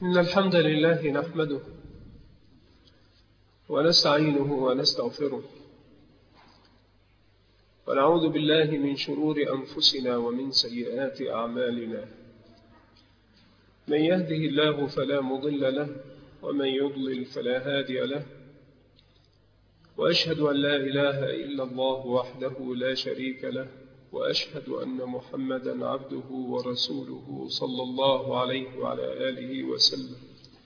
إن الحمد لله نحمده ونستعينه ونستغفره ونعوذ بالله من شرور أنفسنا ومن سيئات أعمالنا. من يهده الله فلا مضل له ومن يضلل فلا هادي له، وأشهد أن لا إله إلا الله وحده لا شريك له، وأشهد أن محمدا عبده ورسوله صلى الله عليه وعلى آله وسلم.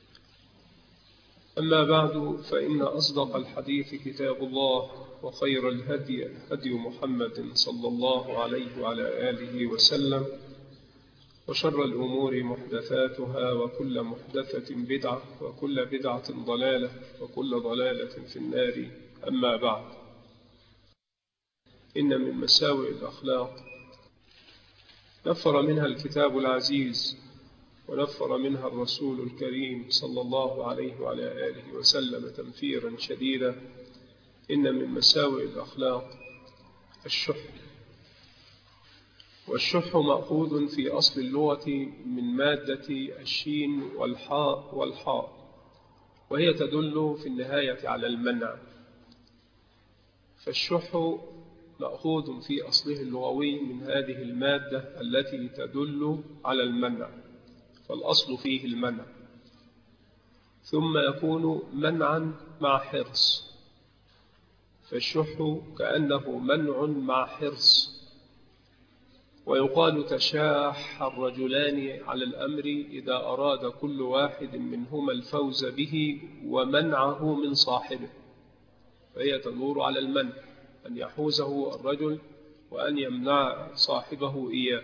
أما بعد، فإن أصدق الحديث كتاب الله، وخير الهدي هدي محمد صلى الله عليه وعلى آله وسلم، وشر الأمور محدثاتها، وكل محدثة بدعة، وكل بدعة ضلالة، وكل ضلالة في النار. أما بعد، إن من مساوئ الأخلاق نفر منها الكتاب العزيز، ونفر منها الرسول الكريم صلى الله عليه وعلى آله وسلم تنفيرا شديدا. إن من مساوئ الأخلاق الشح، والشح مأخوذ في أصل اللغة من مادة الشين والحاء، وهي تدل في النهاية على المنع. فالشح مأخوذ في أصله اللغوي من هذه المادة التي تدل على المنع، فالأصل فيه المنع، ثم يكون منعا مع حرص، فالشح كأنه منع مع حرص. ويقال تشاح الرجلان على الأمر إذا أراد كل واحد منهما الفوز به ومنعه من صاحبه، فهي تدور على المنع، أن يحوزه الرجل وأن يمنع صاحبه إياه.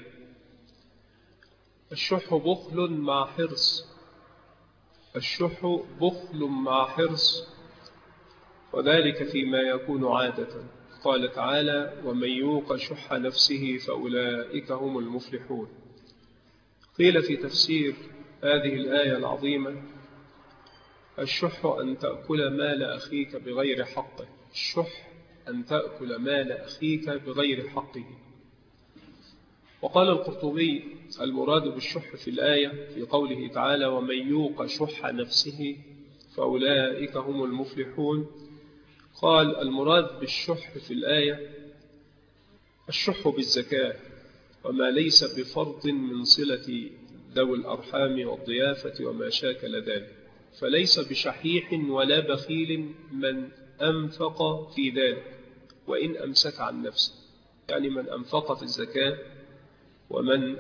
الشح بخل مع حرص، الشح بخل مع حرص، وذلك فيما يكون عادة. قال تعالى: ومن يوق شح نفسه فأولئك هم المفلحون. قيل في تفسير هذه الآية العظيمة: الشح أن تأكل مال أخيك بغير حقه. الشح أن تأكل مال أخيك بغير حقه. وقال القرطبي: المراد بالشح في الآية في قوله تعالى: ومن يوق شح نفسه فأولئك هم المفلحون، قال: المراد بالشح في الآية الشح بالزكاة، وما ليس بفرض من صلة ذوي الأرحام والضيافة وما شاكل ذلك، فليس بشحيح ولا بخيل من أنفق في ذلك وإن أمسك عن نفسه، يعني من أنفق في الزكاة ومن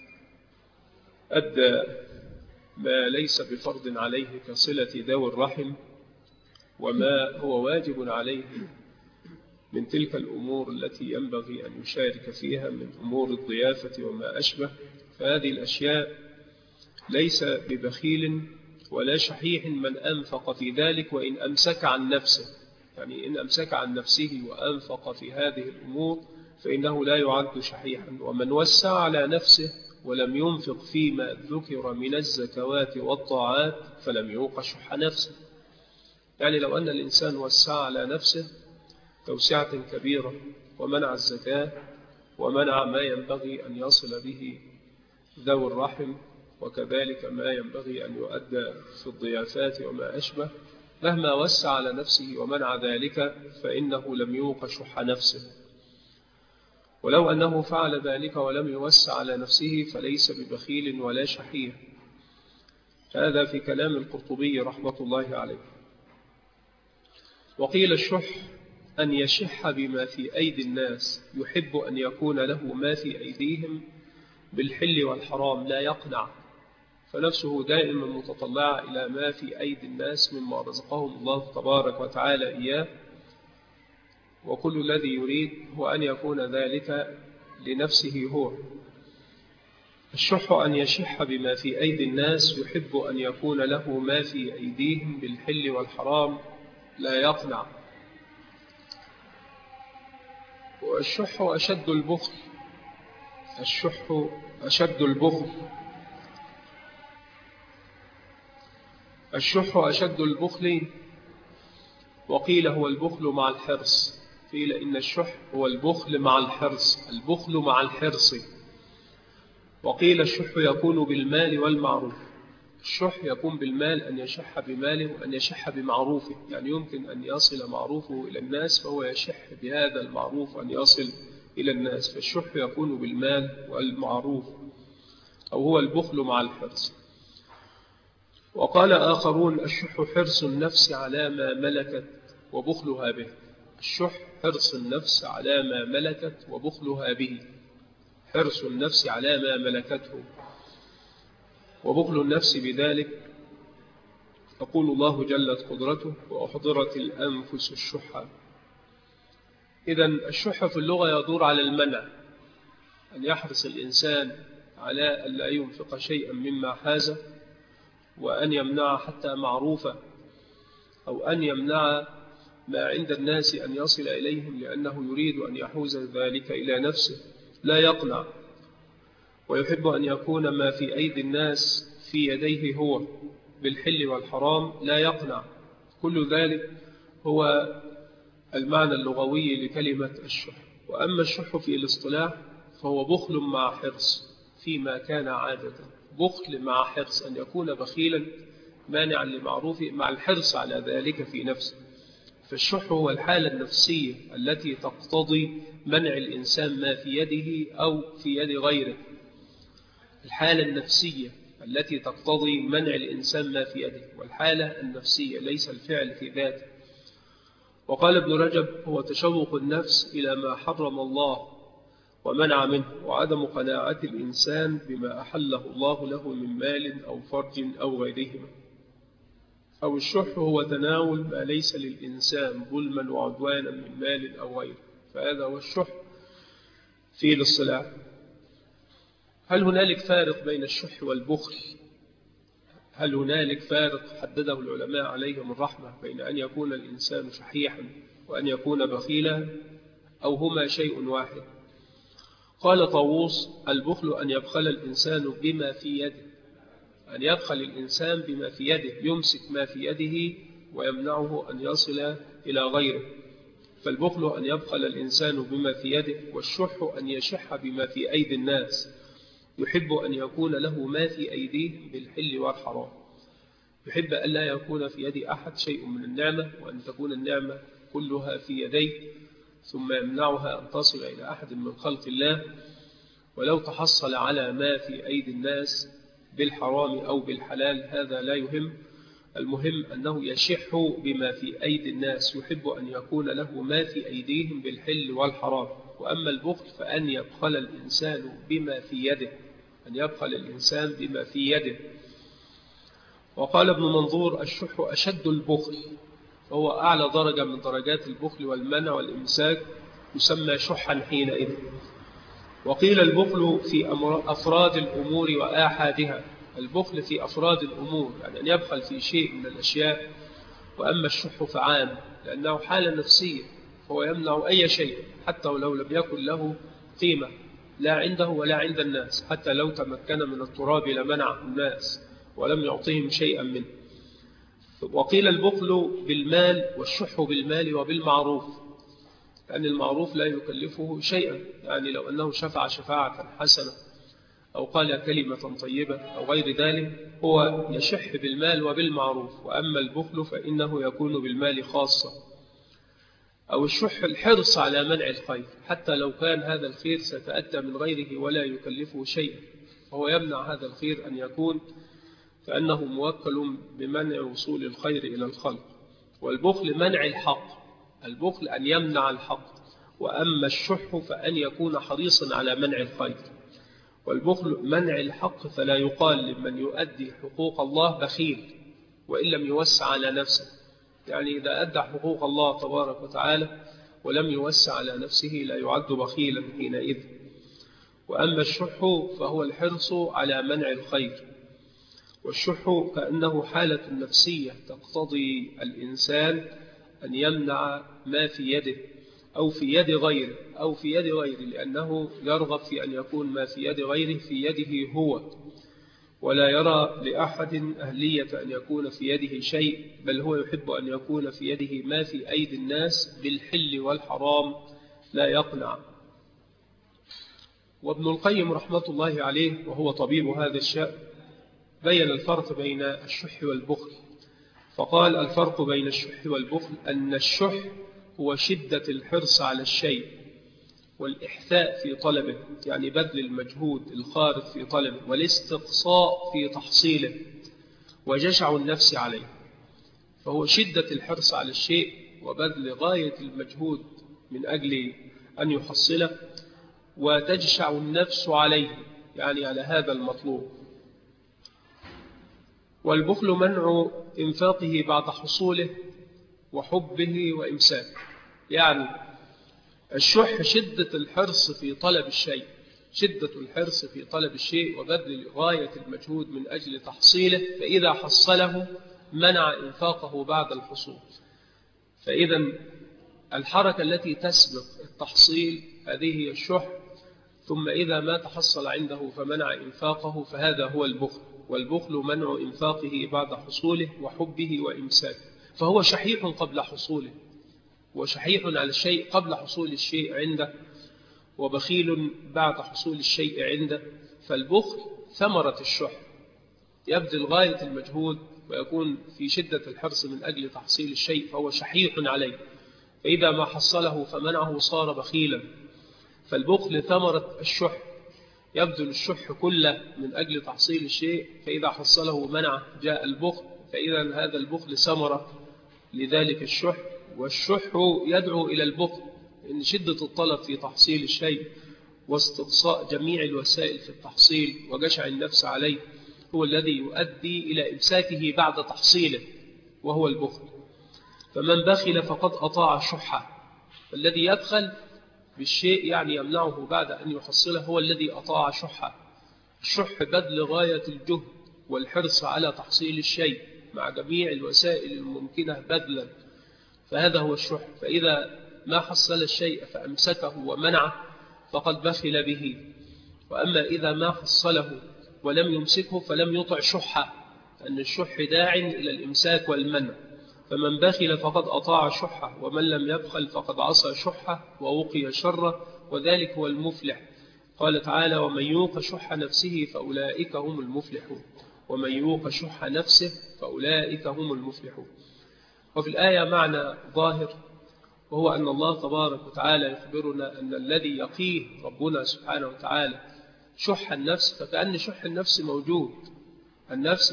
أدى ما ليس بفرض عليه كصلة ذوي الرحم وما هو واجب عليه من تلك الأمور التي ينبغي أن يشارك فيها من أمور الضيافة وما أشبه، فهذه الأشياء ليس ببخيل ولا شحيح من أنفق في ذلك وإن أمسك عن نفسه، يعني إن أمسك عن نفسه وأنفق في هذه الأمور فإنه لا يعد شحيحا. ومن وسع على نفسه ولم ينفق فيما ذكر من الزكوات والطاعات فلم يوق شح نفسه، يعني لو أن الإنسان وسع على نفسه توسعة كبيرة ومنع الزكاة ومنع ما ينبغي أن يصل به ذوي الرحم وكذلك ما ينبغي أن يؤدى في الضيافات وما أشبه، مهما وسع على نفسه ومنع ذلك فإنه لم يوق شح نفسه. ولو أنه فعل ذلك ولم يوسع على نفسه فليس ببخيل ولا شحيح. هذا في كلام القرطبي رحمة الله عليه. وقيل الشح أن يشح بما في أيدي الناس، يحب أن يكون له ما في أيديهم بالحل والحرام، لا يقنع، فنفسه دائما متطلعة إلى ما في أيدي الناس مما رزقهم الله تبارك وتعالى إياه، وكل الذي يريد هو أن يكون ذلك لنفسه هو. الشح أن يشح بما في أيدي الناس، يحب أن يكون له ما في أيديهم بالحل والحرام، لا يقنع. والشح أشد البخل، الشح أشد البخل، الشح أشد البخل. وقيل هو البخل مع الحرص، قيل إن الشح هو البخل مع الحرص، البخل مع الحرص. وقيل الشح يكون بالمال والمعروف، الشح يكون بالمال أن يشح بماله وأن يشح بمعروفه، يعني يمكن أن يصل معروفه إلى الناس فهو يشح بهذا المعروف أن يصل إلى الناس، فالشح يكون بالمال والمعروف، أو هو البخل مع الحرص. وقال آخرون: الشح حرص النفس على ما ملكت وبخلها به. الشح حرص النفس على ما ملكت وبخلها به، حرص النفس على ما ملكته وبخل النفس بذلك. يقول الله جلت قدرته: وأحضرت الأنفس الشح. إذن الشح في اللغة يدور على المنع، أن يحرص الإنسان على أن لا ينفق شيئا مما حازه، وأن يمنع حتى معروفة، أو أن يمنع ما عند الناس أن يصل إليهم، لأنه يريد أن يحوز ذلك إلى نفسه، لا يقنع، ويحب أن يكون ما في أيدي الناس في يديه هو بالحل والحرام، لا يقنع. كل ذلك هو المعنى اللغوي لكلمة الشح. وأما الشح في الاصطلاح فهو بخل مع حرص فيما كان عادة، بخل مع حرص، أن يكون بخيلا مانعا لمعروفه مع الحرص على ذلك في نفسه. فالشح هو الحالة النفسية التي تقتضي منع الإنسان ما في يده أو في يد غيره، الحالة النفسية التي تقتضي منع الإنسان ما في يده، والحالة النفسية ليس الفعل في ذاته. وقال ابن رجب: هو تشوق النفس إلى ما حرم الله ومنع منه، وعدم قناعة الإنسان بما أحله الله له من مال أو فرج أو غيرهما. أو الشح هو تناول ما ليس للإنسان ظلما وعدوانا من مال أو غيره، فهذا هو الشح في الاصطلاح. هل هنالك فارق بين الشح والبخل؟ هل هنالك فارق حدده العلماء عليهم الرحمة بين أن يكون الإنسان شحيحا وأن يكون بخيلا، أو هما شيء واحد؟ قال طاووس: البخل أن يبخل الإنسان بما في يده، أن يبخل الإنسان بما في يده، يمسك ما في يده ويمنعه أن يصل إلى غيره. فالبخل أن يبخل الإنسان بما في يده، والشح أن يشح بما في أيدي الناس، يحب أن يكون له ما في أيديه بالحل والحرام، يحب أن لا يكون في يد أحد شيء من النعمة، وأن تكون النعمة كلها في يديه، ثم يمنعها أن تصل إلى أحد من خلق الله. ولو تحصل على ما في أيدي الناس بالحرام أو بالحلال هذا لا يهم، المهم أنه يشح بما في أيدي الناس، يحب أن يكون له ما في أيديهم بالحل والحرام. وأما البخل فأن يبخل الإنسان بما في يده، أن يبخل الإنسان بما في يده. وقال ابن منظور: الشح أشد البخل، وهو أعلى درجة من درجات البخل والمنع والإمساك، يسمى شحا حينئذ. وقيل البخل في أفراد الأمور وآحادها، البخل في أفراد الأمور يعني أن يبخل في شيء من الأشياء. وأما الشح فعام، لأنه حالة نفسية، فهو يمنع أي شيء حتى ولو لم يكن له قيمة، لا عنده ولا عند الناس، حتى لو تمكن من التراب لمنعه الناس ولم يعطيهم شيئا منه. وقيل البخل بالمال والشح بالمال وبالمعروف، لأن المعروف لا يكلفه شيئا، يعني لو أنه شفع شفاعة حسنة أو قال كلمة طيبة أو غير ذلك هو يشح بالمال وبالمعروف. وأما البخل فإنه يكون بالمال خاصة. أو الشح الحرص على منع الخير، حتى لو كان هذا الخير سيتأتى من غيره ولا يكلفه شيئا، فهو يمنع هذا الخير أن يكون، فأنه موكل بمنع وصول الخير إلى الخلق. والبخل منع الحق، البخل أن يمنع الحق. وأما الشح فأن يكون حريصا على منع الخير. والبخل منع الحق، فلا يقال لمن يؤدي حقوق الله بخيل وإن لم يوسع على نفسه، يعني إذا أدى حقوق الله تبارك وتعالى ولم يوسع على نفسه لا يعد بخيلا حينئذ. وأما الشح فهو الحرص على منع الخير. والشح كأنه حالة نفسية تقتضي الإنسان أن يمنع ما في يده أو في يد غيره، أو في يد غيره، لأنه يرغب في أن يكون ما في يد غيره في يده هو، ولا يرى لأحد أهلية أن يكون في يده شيء، بل هو يحب أن يكون في يده ما في أيدي الناس بالحل والحرام، لا يقنع. وابن القيم رحمة الله عليه وهو طبيب هذا الشأن بين الفرق بين الشح والبخل، فقال الفرق بين الشح والبخل أن الشح هو شدة الحرص على الشيء والإحثاء في طلبه، يعني بذل المجهود الخارق في طلبه، والاستقصاء في تحصيله، وجشع النفس عليه. فهو شدة الحرص على الشيء وبذل غاية المجهود من أجل أن يحصله، وتجشع النفس عليه، يعني على هذا المطلوب. والبخل منع إنفاقه بعد حصوله وحبه وإمساكه. يعني الشح شدة الحرص في طلب الشيء، شدة الحرص في طلب الشيء وبذل غاية المجهود من أجل تحصيله، فإذا حصله منع إنفاقه بعد الحصول. فإذا الحركة التي تسبق التحصيل هذه هي الشح، ثم إذا ما تحصل عنده فمنع إنفاقه، فهذا هو البخل. والبخل منع إنفاقه بعد حصوله وحبه وإمساكه. فهو شحيح قبل حصوله، وشحيح على الشيء قبل حصول الشيء عنده، وبخيل بعد حصول الشيء عنده. فالبخل ثمرة الشح، يبذل غاية المجهود ويكون في شدة الحرص من أجل تحصيل الشيء، فهو شحيح عليه، فإذا ما حصله فمنعه صار بخيلا. فالبخل ثمرة الشح، يبذل الشح كله من أجل تحصيل الشيء، فإذا حصله منع جاء البخل، فإذا هذا البخل ثمرة لذلك الشح. والشح يدعو إلى البخل، إن شدة الطلب في تحصيل الشيء واستقصاء جميع الوسائل في التحصيل وجشع النفس عليه هو الذي يؤدي إلى إمساكه بعد تحصيله، وهو البخل. فمن بخل فقد أطاع شحه. الذي يبخل بالشيء يعني يمنعه بعد أن يحصله هو الذي أطاع شحه. الشح بذل غاية الجهد والحرص على تحصيل الشيء مع جميع الوسائل الممكنة بذلا، فهذا هو الشح. فإذا ما حصل الشيء فأمسكه ومنعه فقد بخل به. وأما إذا ما حصله ولم يمسكه فلم يطع شحه، أن الشح داع إلى الإمساك والمنع. فمن بخل فقد أطاع شحه، ومن لم يبخل فقد عصى شحه ووقي شره، وذلك هو المفلح. قال تعالى: ومن يوق شح نفسه فأولئك هم المفلحون. ومن يوق شح نفسه فأولئك هم المفلحون. وفي الآية معنى ظاهر، وهو أن الله تبارك وتعالى يخبرنا أن الذي يقيه ربنا سبحانه وتعالى شح النفس، فكأن شح النفس موجود، النفس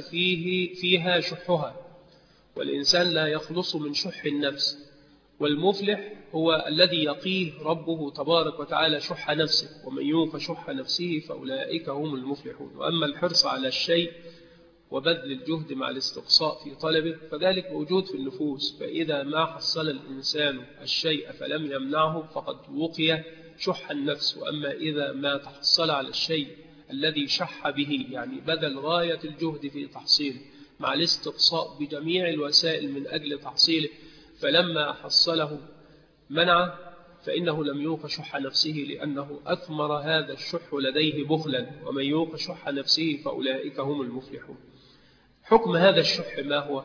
فيها شحها، والإنسان لا يخلص من شح النفس. والمفلح هو الذي يقيه ربه تبارك وتعالى شح نفسه. ومن يوق شح نفسه فأولئك هم المفلحون. وأما الحرص على الشيء وبذل الجهد مع الاستقصاء في طلبه فذلك موجود في النفوس، فإذا ما حصل الإنسان الشيء فلم يمنعه فقد وقي شح النفس. وأما إذا ما تحصل على الشيء الذي شح به، يعني بذل غاية الجهد في تحصيله مع الاستقصاء بجميع الوسائل من أجل تحصيله، فلما حصله منعه، فإنه لم يوق شح نفسه، لأنه أثمر هذا الشح لديه بخلا. ومن يوق شح نفسه فأولئك هم المفلحون. حكم هذا الشح ما هو؟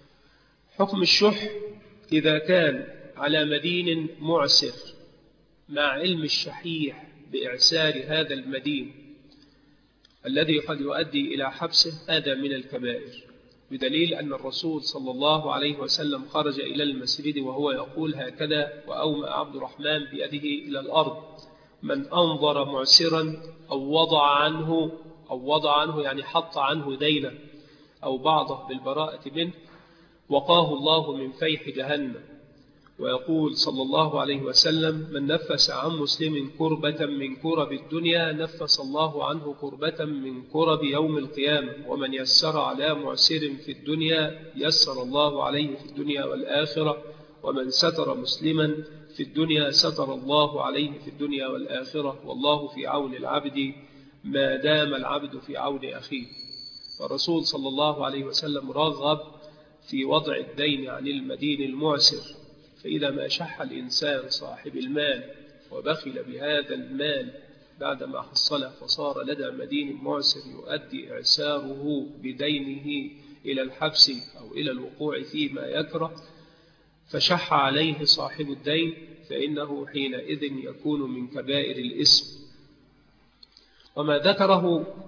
حكم الشح إذا كان على مدين معسر مع علم الشحيح بإعسار هذا المدين الذي قد يؤدي إلى حبسه، هذا من الكبائر، بدليل أن الرسول صلى الله عليه وسلم خرج إلى المسجد وهو يقول هكذا، وأومأ عبد الرحمن بيده إلى الأرض: من أنظر معسرا أو وضع عنه يعني حط عنه دينه أو بعضه بالبراءة منه، وقاه الله من فيح جهنم. ويقول صلى الله عليه وسلم: من نفس عن مسلم كربة من كرب الدنيا نفس الله عنه كربة من كرب يوم القيامة. ومن يسر على معسر في الدنيا يسر الله عليه في الدنيا والآخرة. ومن ستر مسلما في الدنيا ستر الله عليه في الدنيا والآخرة. والله في عون العبد ما دام العبد في عون أخيه. والرسول صلى الله عليه وسلم رغب في وضع الدين عن المدين المعسر، فإذا ما شح الإنسان صاحب المال وبخل بهذا المال بعدما حصله فصار لدى مدين معسر يؤدي إعساره بدينه إلى الحبس أو إلى الوقوع فيما يكره، فشح عليه صاحب الدين، فإنه حينئذ يكون من كبائر الإثم. وما ذكره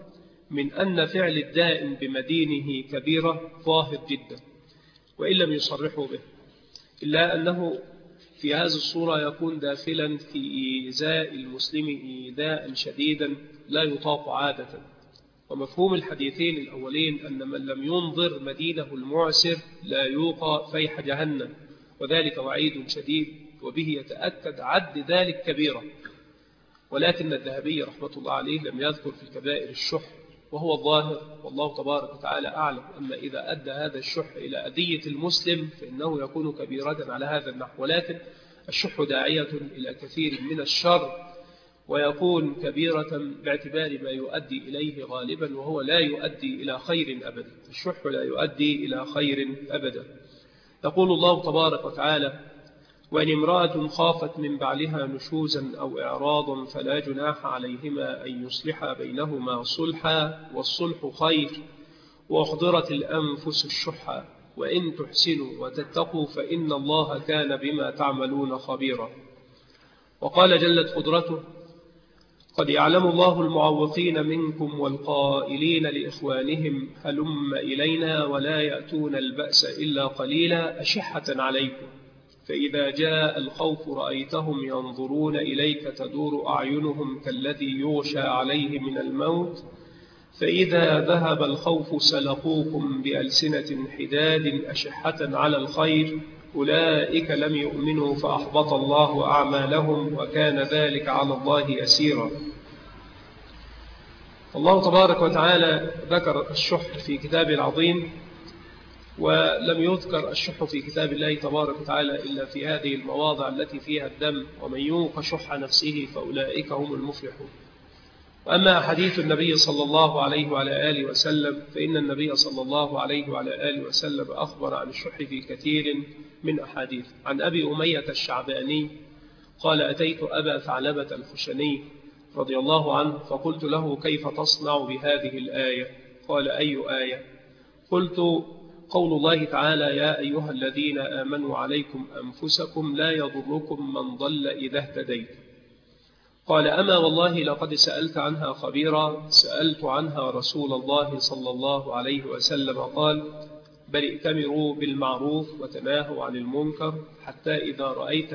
من أن فعل الدائن بمدينه كبيرة ظاهر جدا وإن لم يصرحوا به، إلا أنه في هذه الصورة يكون داخلا في إيذاء المسلم إيذاء شديدا لا يطاق عادة. ومفهوم الحديثين الأولين أن من لم ينظر مدينه المعسر لا يوقى فيح جهنم، وذلك وعيد شديد، وبه يتأكد عد ذلك كبيرة. ولكن الذهبي رحمة الله عليه لم يذكر في الكبائر الشح، وهو الظاهر والله تبارك وتعالى أعلم. أما إذا أدى هذا الشح إلى أذية المسلم فإنه يكون كبيرة على هذا النحو، ولكن الشح داعية إلى كثير من الشر، ويكون كبيرة باعتبار ما يؤدي إليه غالبا، وهو لا يؤدي إلى خير أبدا. الشح لا يؤدي إلى خير أبدا. يقول الله تبارك وتعالى: وإن امرأة خافت من بعلها نشوزا أو إعراضا فلا جناح عليهما أن يصلحا بينهما صلحا والصلح خير وأحضرت الأنفس الشح وإن تحسنوا وتتقوا فإن الله كان بما تعملون خبيرا. وقال جلت قدرته: قد يعلم الله المعوقين منكم والقائلين لإخوانهم هلم إلينا ولا يأتون البأس إلا قليلا أشحة عليكم فإذا جاء الخوف رأيتهم ينظرون إليك تدور أعينهم كالذي يغشى عليه من الموت فإذا ذهب الخوف سلقوكم بألسنة حداد أشحة على الخير أولئك لم يؤمنوا فأحبط الله أعمالهم وكان ذلك على الله يسيرا. الله تبارك وتعالى ذكر الشح في كتابه العظيم، ولم يذكر الشح في كتاب الله تبارك وتعالى إلا في هذه المواضع التي فيها الدم: ومن يوق شح نفسه فأولئك هم المفلحون. وأما حديث النبي صلى الله عليه وعلى آله وسلم فإن النبي صلى الله عليه وعلى آله وسلم أخبر عن الشح في كثير من أحاديث. عن أبي أمية الشعباني قال: أتيت أبا ثعلبة الخشني رضي الله عنه فقلت له: كيف تصنع بهذه الآية؟ قال: أي آية؟ قلت: قول الله تعالى: يا أيها الذين آمنوا عليكم أنفسكم لا يضركم من ضل إذا اهتديت. قال: أما والله لقد سألت عنها خبيرا، سألت عنها رسول الله صلى الله عليه وسلم قال: بل ائتمروا بالمعروف وتناهوا عن المنكر حتى إذا رأيت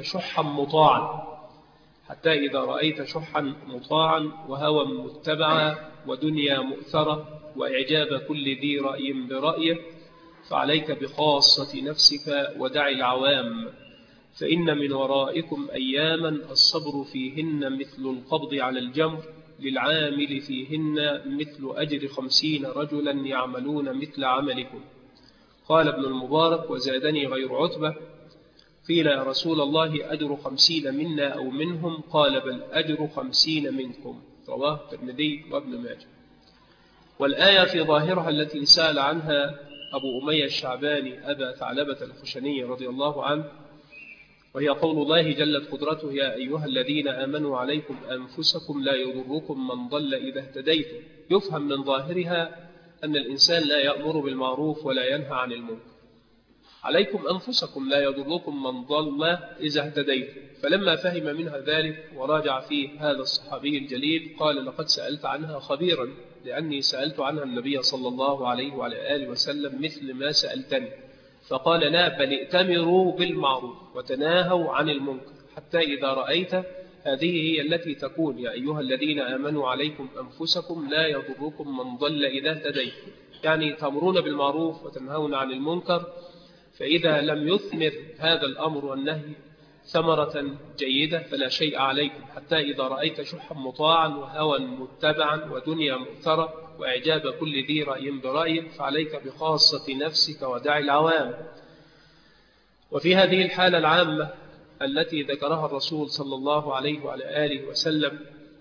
شحا مطاعا وهوى متبعا ودنيا مؤثرة وإعجاب كل ذي رأي برأيه فعليك بخاصة نفسك ودع العوام، فإن من ورائكم أياما الصبر فيهن مثل القبض على الجمر للعامل فيهن مثل أجر 50 رجلا يعملون مثل عملكم. قال ابن المبارك: وزادني غير عتبة قيل: يا رسول الله أجر 50 منا أو منهم؟ قال: بل أجر 50 منكم. رواه الترمذي وابن ماجه. والآية في ظاهرها التي سأل عنها أبو أمية الشعباني أبا ثعلبة الخشني رضي الله عنه، وهي قول الله جلت قدرته: يا أيها الذين آمنوا عليكم أنفسكم لا يضركم من ضل إذا اهتديتم. يفهم من ظاهرها أن الإنسان لا يأمر بالمعروف ولا ينهى عن المنكر. عليكم أنفسكم لا يضركم من ضل إذا اهتديتم. فلما فهم منها ذلك وراجع فيه هذا الصحابي الجليل قال: لقد سألت عنها خبيرا، لأني سألت عنها النبي صلى الله عليه وعلى آله وسلم مثل ما سألتني. فقال: لا، بل ائتمروا بالمعروف وتناهوا عن المنكر حتى إذا رأيت. هذه هي التي تكون: يا أيها الذين آمنوا عليكم أنفسكم لا يضركم من ضل إذا اهتديتم، يعني تأمرون بالمعروف وتنهون عن المنكر. فإذا لم يثمر هذا الأمر والنهي ثمرة جيدة فلا شيء عليكم حتى إذا رأيت شحا مطاعا وهوى متبعا ودنيا مؤثرة وإعجاب كل ذي رأي برأيه فعليك بخاصة نفسك ودع العوام. وفي هذه الحالة العامة التي ذكرها الرسول صلى الله عليه وعلى آله وسلم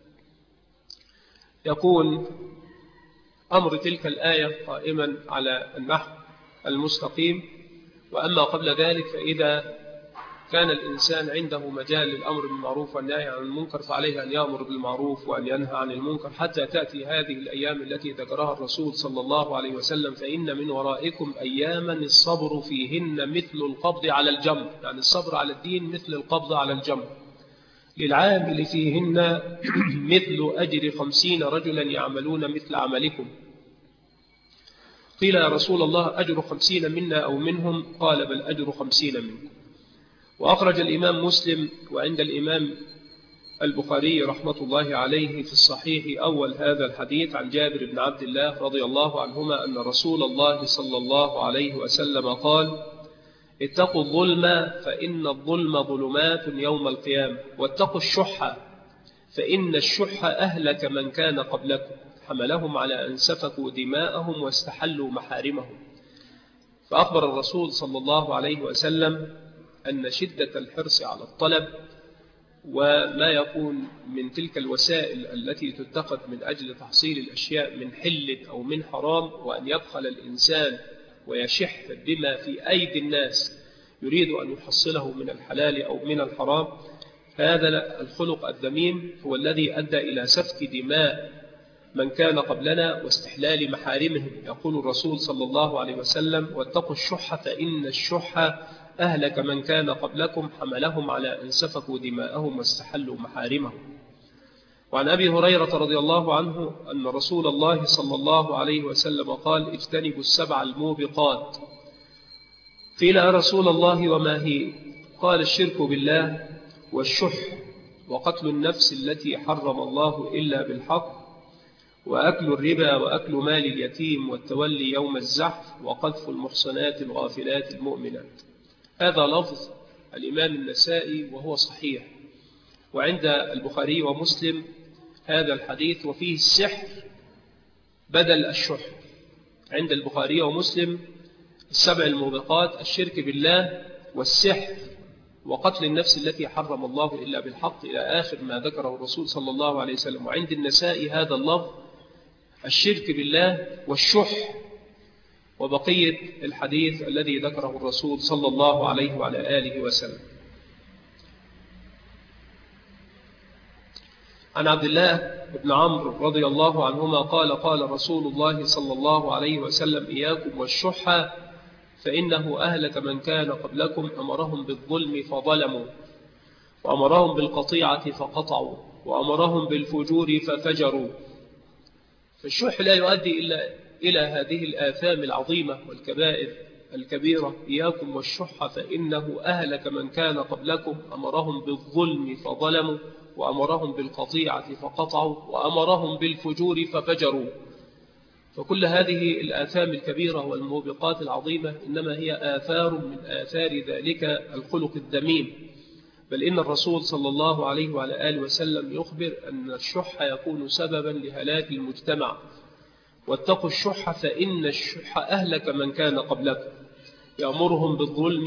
يكون أمر تلك الآية قائما على النحو المستقيم. وأما قبل ذلك فإذا كان الإنسان عنده مجال للأمر بالمعروف والنهي عن المنكر فعليه أن يأمر بالمعروف وأن ينهى عن المنكر حتى تأتي هذه الأيام التي ذكرها الرسول صلى الله عليه وسلم: فإن من ورائكم أياما الصبر فيهن مثل القبض على الجمر، يعني الصبر على الدين مثل القبض على الجمر، للعامل فيهن مثل أجر 50 رجلا يعملون مثل عملكم. قيل يا رسول الله أجر 50 منا أو منهم؟ قال بل أجر 50 منكم. وأخرج الإمام مسلم وعند الإمام البخاري رحمة الله عليه في الصحيح أول هذا الحديث عن جابر بن عبد الله رضي الله عنهما أن رسول الله صلى الله عليه وسلم قال: اتقوا الظلم فإن الظلم ظلمات يوم القيامة، واتقوا الشح فإن الشح أهلك من كان قبلكم، حملهم على أن سفكوا دماءهم واستحلوا محارمهم. فأخبر الرسول صلى الله عليه وسلم أن شدة الحرص على الطلب وما يكون من تلك الوسائل التي تتخذ من أجل تحصيل الأشياء من حل أو من حرام، وأن يبخل الإنسان ويشح بما في أيدي الناس يريد أن يحصله من الحلال أو من الحرام، هذا الخلق الذميم هو الذي أدى إلى سفك دماء من كان قبلنا واستحلال محارمهم. يقول الرسول صلى الله عليه وسلم: واتقوا الشح فإن الشح أهلك من كان قبلكم، حملهم على أن سفكوا دماءهم واستحلوا محارمهم. وعن أبي هريرة رضي الله عنه أن رسول الله صلى الله عليه وسلم قال: اجتنبوا السبع الموبقات. قيل يا رسول الله وما هي؟ قال: الشرك بالله والشح وقتل النفس التي حرم الله إلا بالحق وأكل الربا وأكل مال اليتيم والتولي يوم الزحف وقذف المحصنات الغافلات المؤمنات. هذا لفظ الإمام النسائي وهو صحيح، وعند البخاري ومسلم هذا الحديث وفيه السحر بدل الشح. عند البخاري ومسلم السبع الموبقات: الشرك بالله والسحر وقتل النفس التي حرم الله إلا بالحق، إلى آخر ما ذكره الرسول صلى الله عليه وسلم. وعند النسائي هذا اللفظ: الشرك بالله والشح، وبقية الحديث الذي ذكره الرسول صلى الله عليه وعلى آله وسلم. عن عبد الله بن عمرو رضي الله عنهما قال: قال رسول الله صلى الله عليه وسلم: إياكم والشح فإنه أهلك من كان قبلكم، أمرهم بالظلم فظلموا، وأمرهم بالقطيعة فقطعوا، وأمرهم بالفجور ففجروا. فالشح لا يؤدي إلا إلى هذه الآثام العظيمة والكبائر الكبيرة. إياكم والشح فإنه أهلك من كان قبلكم، أمرهم بالظلم فظلموا، وأمرهم بالقطيعة فقطعوا، وأمرهم بالفجور ففجروا. فكل هذه الآثام الكبيرة والموبقات العظيمة إنما هي آثار من آثار ذلك الخلق الذميم. بل إن الرسول صلى الله عليه وعلى آله وسلم يخبر أن الشح يكون سببا لهلاك المجتمع. واتقوا الشح فإن الشح أهلك من كان قبلكم، يأمرهم بالظلم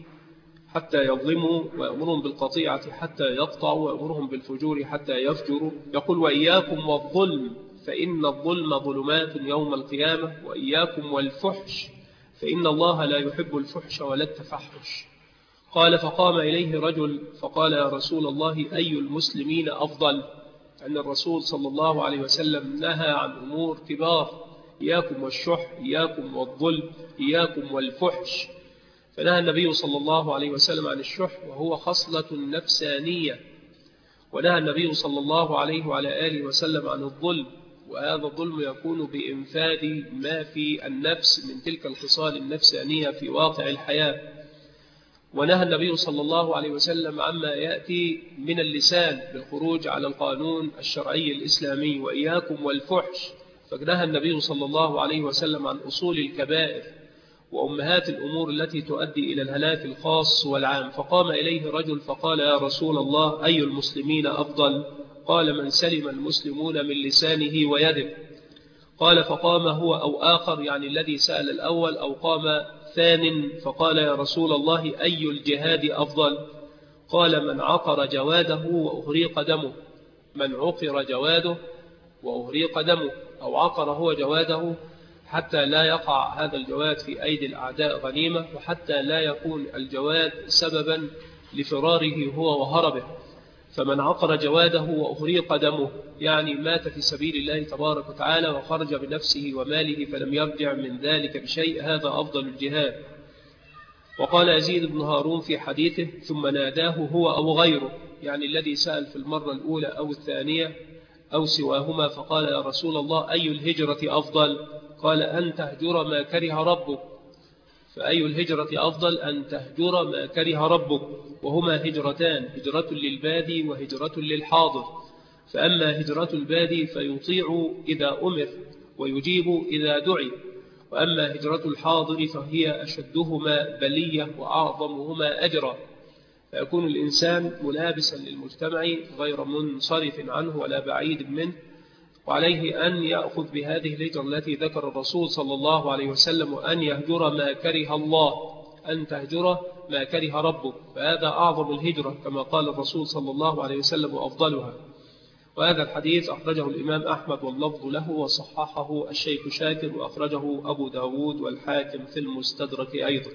حتى يظلموا، ويأمرهم بالقطيعة حتى يقطعوا، ويأمرهم بالفجور حتى يفجروا. يقول: وإياكم والظلم فإن الظلم ظلمات يوم القيامة، وإياكم والفحش فإن الله لا يحب الفحش ولا التفحش. قال: فقام إليه رجل فقال: يا رسول الله أي المسلمين أفضل؟ أن الرسول صلى الله عليه وسلم نهى عن أمور كبار: إياكم والشح، إياكم والظلم، إياكم والفحش. فنهى النبي صلى الله عليه وسلم عن الشح، وهو خصلة نفسانية. ونهى النبي صلى الله عليه وعلى آله وسلم عن الظلم، وهذا الظلم يكون بإنفاذ ما في النفس من تلك الخصال النفسانية في واقع الحياة. ونهى النبي صلى الله عليه وسلم عما يأتي من اللسان بالخروج على القانون الشرعي الإسلامي. وإياكم والفحش، فنهى النبي صلى الله عليه وسلم عن أصول الكبائر وأمهات الأمور التي تؤدي إلى الهلاك الخاص والعام. فقام إليه رجل فقال: يا رسول الله أي المسلمين أفضل؟ قال: من سلم المسلمون من لسانه ويده. قال: فقام هو أو آخر، يعني الذي سأل الأول، أو قام ثان فقال: يا رسول الله أي الجهاد أفضل؟ قال: من عقر جواده وأهريق دمه. من عقر جواده وأهريق دمه، أو عقر هو جواده حتى لا يقع هذا الجواد في أيدي الأعداء غنيمة، وحتى لا يكون الجواد سببا لفراره هو وهربه. فمن عقر جواده وأهريق دمه، يعني مات في سبيل الله تبارك وتعالى وخرج بنفسه وماله فلم يرجع من ذلك بشيء، هذا أفضل الجهاد. وقال يزيد بن هارون في حديثه: ثم ناداه هو أو غيره، يعني الذي سأل في المرة الأولى أو الثانية أو سواهما، فقال: يا رسول الله أي الهجرة أفضل؟ قال أن تهجر ما كره ربك. فأي الهجرة أفضل؟ أن تهجر ما كره ربك، وهما هجرتان: هجرة للبادي وهجرة للحاضر. فأما هجرة البادي فيطيع إذا أمر ويجيب إذا دعي، وأما هجرة الحاضر فهي أشدهما بلية وأعظمهما أجرا. فيكون الإنسان ملابسا للمجتمع غير منصرف عنه ولا بعيد منه، وعليه أن يأخذ بهذه الهجرة التي ذكر الرسول صلى الله عليه وسلم، وأن يهجر ما كره الله، أن تهجر ما كره ربك، فهذا أعظم الهجرة كما قال الرسول صلى الله عليه وسلم وأفضلها. وهذا الحديث أخرجه الإمام أحمد واللفظ له، وصححه الشيخ شاكر، وأخرجه أبو داود والحاكم في المستدرك أيضا.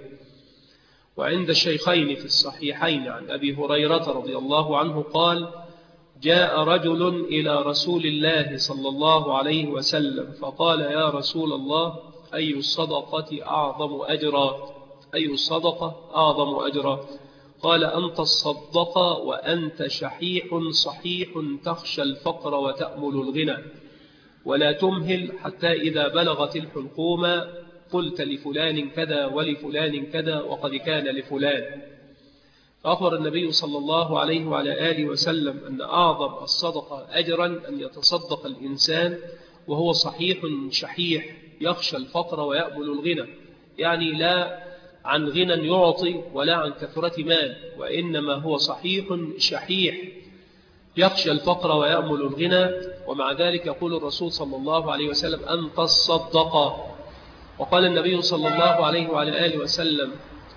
وعند الشيخين في الصحيحين عن أبي هريرة رضي الله عنه قال: جاء رجل إلى رسول الله صلى الله عليه وسلم فقال: يا رسول الله، أي الصدقة أعظم أجرا؟ أي الصدقة أعظم أجرا؟ قال: أن تصدق وأنت شحيح صحيح تخشى الفقر وتأمل الغنى، ولا تمهل حتى إذا بلغت الحلقوم قلت لفلان كذا ولفلان كذا وقد كان لفلان. فأخبر النبي صلى الله عليه وعلى آله وسلم أن أعظم الصدقة أجرا أن يتصدق الإنسان وهو صحيح شحيح يخشى الفقر ويأمل الغنى، يعني لا عن غنى يعطي ولا عن كثرة مال، وإنما هو صحيح شحيح يخشى الفقر ويأمل الغنى. ومع ذلك يقول الرسول صلى الله عليه وسلم: أن تصدق. وقال النبي صلى الله عليه وعلى آله وسلم: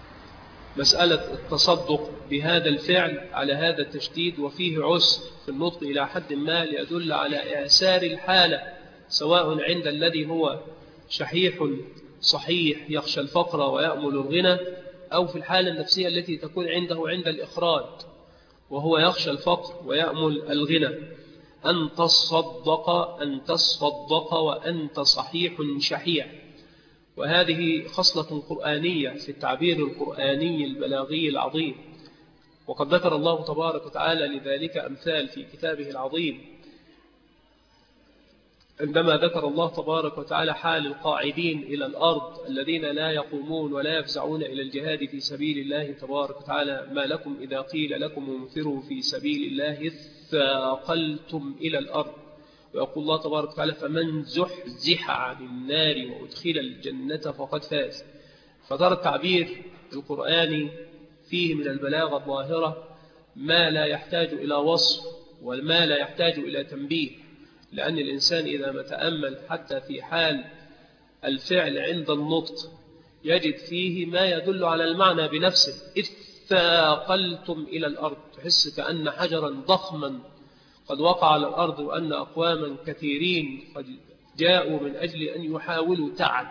مسألة التصدق بهذا الفعل على هذا التشديد وفيه عسر في النطق إلى حد ما، ليدل على إعسار الحالة، سواء عند الذي هو شحيح صحيح يخشى الفقر ويأمل الغنى، أو في الحالة النفسية التي تكون عنده عند الإخراج وهو يخشى الفقر ويأمل الغنى. أن تصدق وأنت صحيح شحيح. وهذه خصلة قرآنية في التعبير القرآني البلاغي العظيم، وقد ذكر الله تبارك وتعالى لذلك أمثال في كتابه العظيم، عندما ذكر الله تبارك وتعالى حال القاعدين إلى الأرض الذين لا يقومون ولا يفزعون إلى الجهاد في سبيل الله تبارك وتعالى: ما لكم إذا قيل لكم انفروا في سبيل الله ثاقلتم إلى الأرض. ويقول الله تبارك وتعالى: فمن زحزح عن النار وأدخل الجنة فقد فاز. فترى التعبير القرآني فيه من البلاغة الظاهرة ما لا يحتاج إلى وصف وما لا يحتاج إلى تنبيه، لأن الإنسان إذا ما تأمل حتى في حال الفعل عند النطق يجد فيه ما يدل على المعنى بنفسه. إذ ثاقلتم إلى الأرض، تحس كأن حجرا ضخما قد وقع على الأرض، وأن أقواما كثيرين قد جاءوا من أجل أن يحاولوا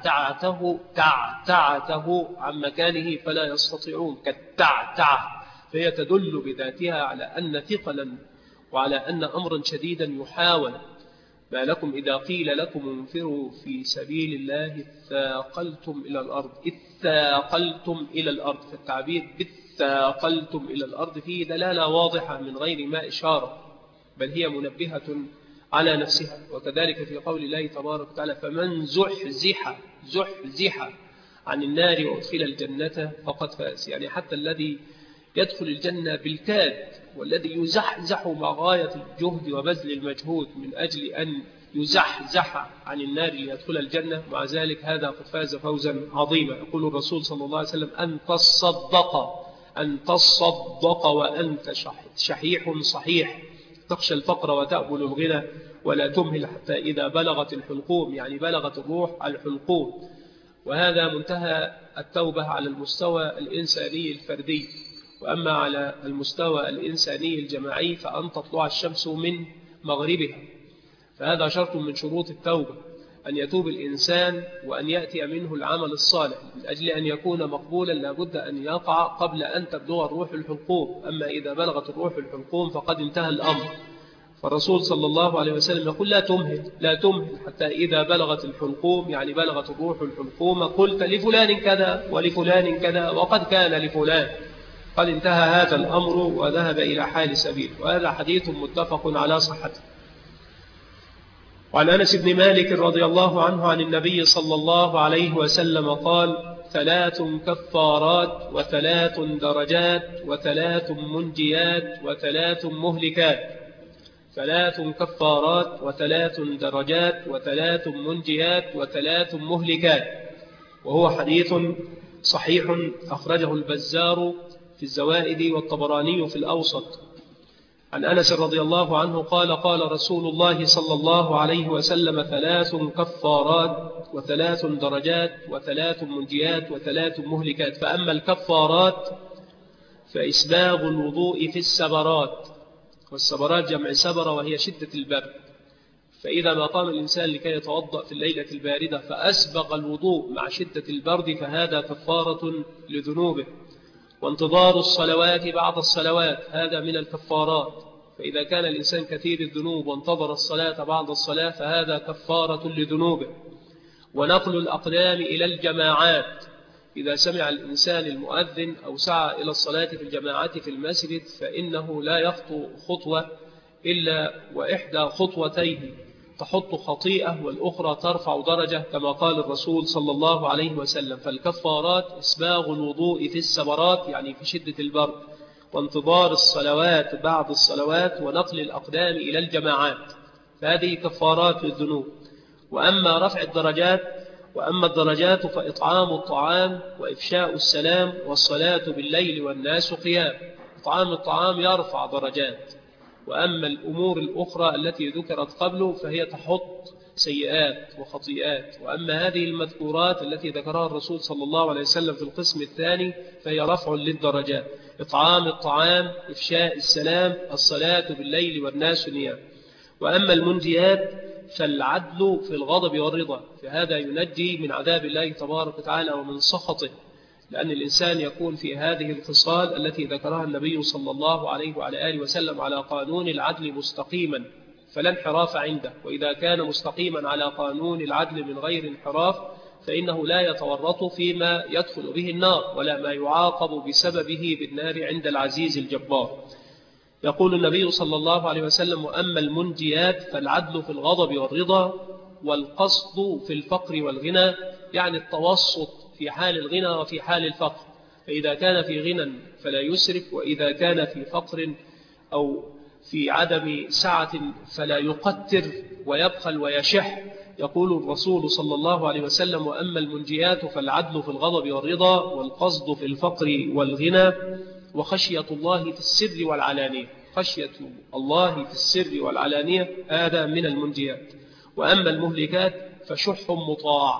تعتعته عن مكانه فلا يستطيعون كالتعتعة. فهي تدل بذاتها على أن ثقلا وعلى أن أمرا شديدا يحاول. ما لكم إذا قيل لكم انفروا في سبيل الله ثاقلتم إلى الأرض. إذ ثاقلتم إلى الأرض، فالتعبير بالثاقلتم إلى الأرض فيه دلالة واضحة من غير ما إشارة، بل هي منبهة على نفسها. وكذلك في قول الله تبارك وتعالى: فمن زحزح عن النار وأدخل الجنة فقد فاز. يعني حتى الذي يدخل الجنة بالكاد والذي يزحزح مع غاية الجهد وبذل المجهود من أجل أن يزحزح عن النار ليدخل الجنة، مع ذلك هذا قد فاز فوزا عظيما. يقول الرسول صلى الله عليه وسلم: أن تصدق وأنت شحيح صحيح تخشى الفقر وتأمل الغنى، ولا تمهل حتى إذا بلغت الحلقوم، يعني بلغت الروح الحلقوم. وهذا منتهى التوبة على المستوى الإنساني الفردي. وأما على المستوى الإنساني الجماعي فأن تطلع الشمس من مغربها، فهذا شرط من شروط التوبة، أن يتوب الإنسان وأن يأتي منه العمل الصالح. من أجل أن يكون مقبولا لابد أن يقع قبل أن تبلغ الروح الحلقوم، أما إذا بلغت الروح الحلقوم فقد انتهى الأمر. فالرسول صلى الله عليه وسلم يقول: لا تمهل حتى إذا بلغت الحلقوم، يعني بلغت الروح الحلقوم قلت لفلان كذا ولفلان كذا وقد كان لفلان، قد انتهى هذا الأمر وذهب إلى حال سبيل. وهذا حديث متفق على صحته. وعن أنس بن مالك رضي الله عنه عن النبي صلى الله عليه وسلم قال: 3 كفارات و3 درجات و3 منجيات و3 مهلكات. 3 كفارات و3 درجات و3 منجيات و3 مهلكات. وهو حديث صحيح أخرجه البزار في الزوائد والطبراني في الأوسط. عن أنس رضي الله عنه قال: قال رسول الله صلى الله عليه وسلم: 3 كفارات و3 درجات و3 منجيات و3 مهلكات. فأما الكفارات فإسباغ الوضوء في السبرات، والسبرات جمع سبرة وهي شدة البرد. فإذا ما قام الإنسان لكي يتوضأ في الليلة الباردة فأسبغ الوضوء مع شدة البرد فهذا كفارة لذنوبه. وانتظار الصلوات بعد الصلوات هذا من الكفارات، فإذا كان الإنسان كثير الذنوب وانتظر الصلاة بعد الصلاة فهذا كفارة لذنوبه. ونقل الأقدام إلى الجماعات، إذا سمع الإنسان المؤذن أو سعى إلى الصلاة في الجماعة في المسجد فإنه لا يخطو خطوة إلا وإحدى خطوتيه تحط خطيئة والأخرى ترفع درجة، كما قال الرسول صلى الله عليه وسلم. فالكفارات إسباغ الوضوء في السبرات يعني في شدة البرد، وانتظار الصلوات بعد الصلوات، ونقل الأقدام إلى الجماعات، فهذه كفارات للذنوب. وأما الدرجات فإطعام الطعام وإفشاء السلام والصلاة بالليل والناس قيام. إطعام الطعام يرفع درجات. وأما الأمور الأخرى التي ذكرت قبله فهي تحط سيئات وخطيئات. وأما هذه المذكورات التي ذكرها الرسول صلى الله عليه وسلم في القسم الثاني فهي رفع للدرجات: إطعام الطعام، إفشاء السلام، الصلاة بالليل والناس نيام. وأما المنجيات فالعدل في الغضب والرضا، فهذا ينجي من عذاب الله تبارك وتعالى ومن سخطه، لأن الإنسان يكون في هذه الخصال التي ذكرها النبي صلى الله عليه وعلى آله وسلم على قانون العدل مستقيما فلا انحراف عنده. وإذا كان مستقيما على قانون العدل من غير انحراف فإنه لا يتورط فيما يدخل به النار ولا ما يعاقب بسببه بالنار عند العزيز الجبار. يقول النبي صلى الله عليه وسلم: وأما المنجيات فالعدل في الغضب والرضا، والقصد في الفقر والغنى، يعني التوسط في حال الغنى وفي حال الفقر. فإذا كان في غنى فلا يسرف، وإذا كان في فقر أو في عدم سعة فلا يقتر ويبخل ويشح. يقول الرسول صلى الله عليه وسلم: وأما المنجيات فالعدل في الغضب والرضا، والقصد في الفقر والغنى، وخشية الله في السر والعلانية. خشية الله في السر والعلانية هذا من المنجيات. وأما المهلكات فشح مطاع.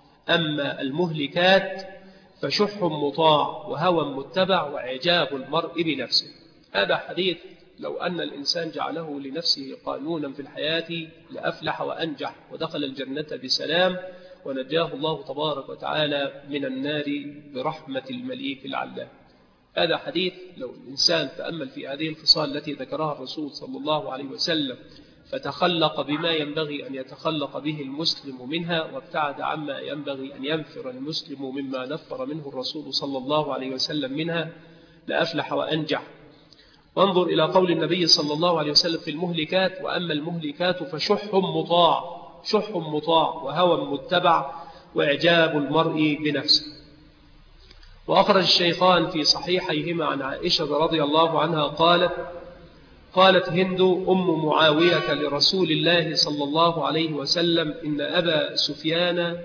أما المهلكات فشح مطاع وهوى متبع وإعجاب المرء بنفسه. هذا حديث لو أن الإنسان جعله لنفسه قانونا في الحياة لأفلح وأنجح ودخل الجنة بسلام، ونجاه الله تبارك وتعالى من النار برحمة المليك العلام. هذا حديث لو الإنسان تأمل في هذه الخصال التي ذكرها الرسول صلى الله عليه وسلم فتخلق بما ينبغي أن يتخلق به المسلم منها، وابتعد عما ينبغي أن ينفر المسلم مما نفر منه الرسول صلى الله عليه وسلم منها، لأفلح وأنجح. وانظر إلى قول النبي صلى الله عليه وسلم في المهلكات: وأما المهلكات فشح مطاع وهوى متبع وإعجاب المرء بنفسه. وأخرج الشيخان في صحيحيهما عن عائشة رضي الله عنها قالت هند أم معاوية لرسول الله صلى الله عليه وسلم: إن أبا سفيان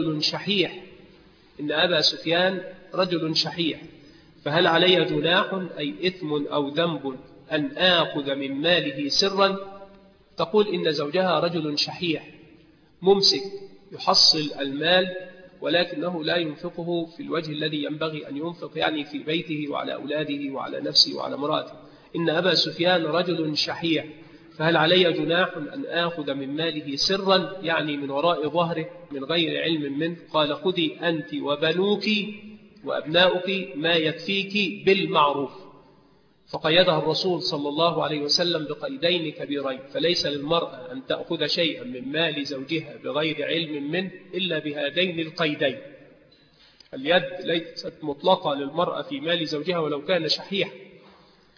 رجل شحيح، فهل علي جناح أي إثم أو ذنب أن آخذ من ماله سرا؟ تقول إن زوجها رجل شحيح ممسك يحصل المال ولكنه لا ينفقه في الوجه الذي ينبغي أن ينفق، يعني في بيته وعلى أولاده وعلى نفسه وعلى امرأته. إن أبا سفيان رجل شحيح، فهل علي جناح أن آخذ من ماله سرا، يعني من وراء ظهره من غير علم منه؟ قال: خذي أنت وبنوك وأبناؤك ما يكفيك بالمعروف. فقيدها الرسول صلى الله عليه وسلم بقيدين كبيرين: فليس للمرأة أن تأخذ شيئا من مال زوجها بغير علم منه إلا بهذين القيدين. اليد ليست مطلقة للمرأة في مال زوجها ولو كان شحيح،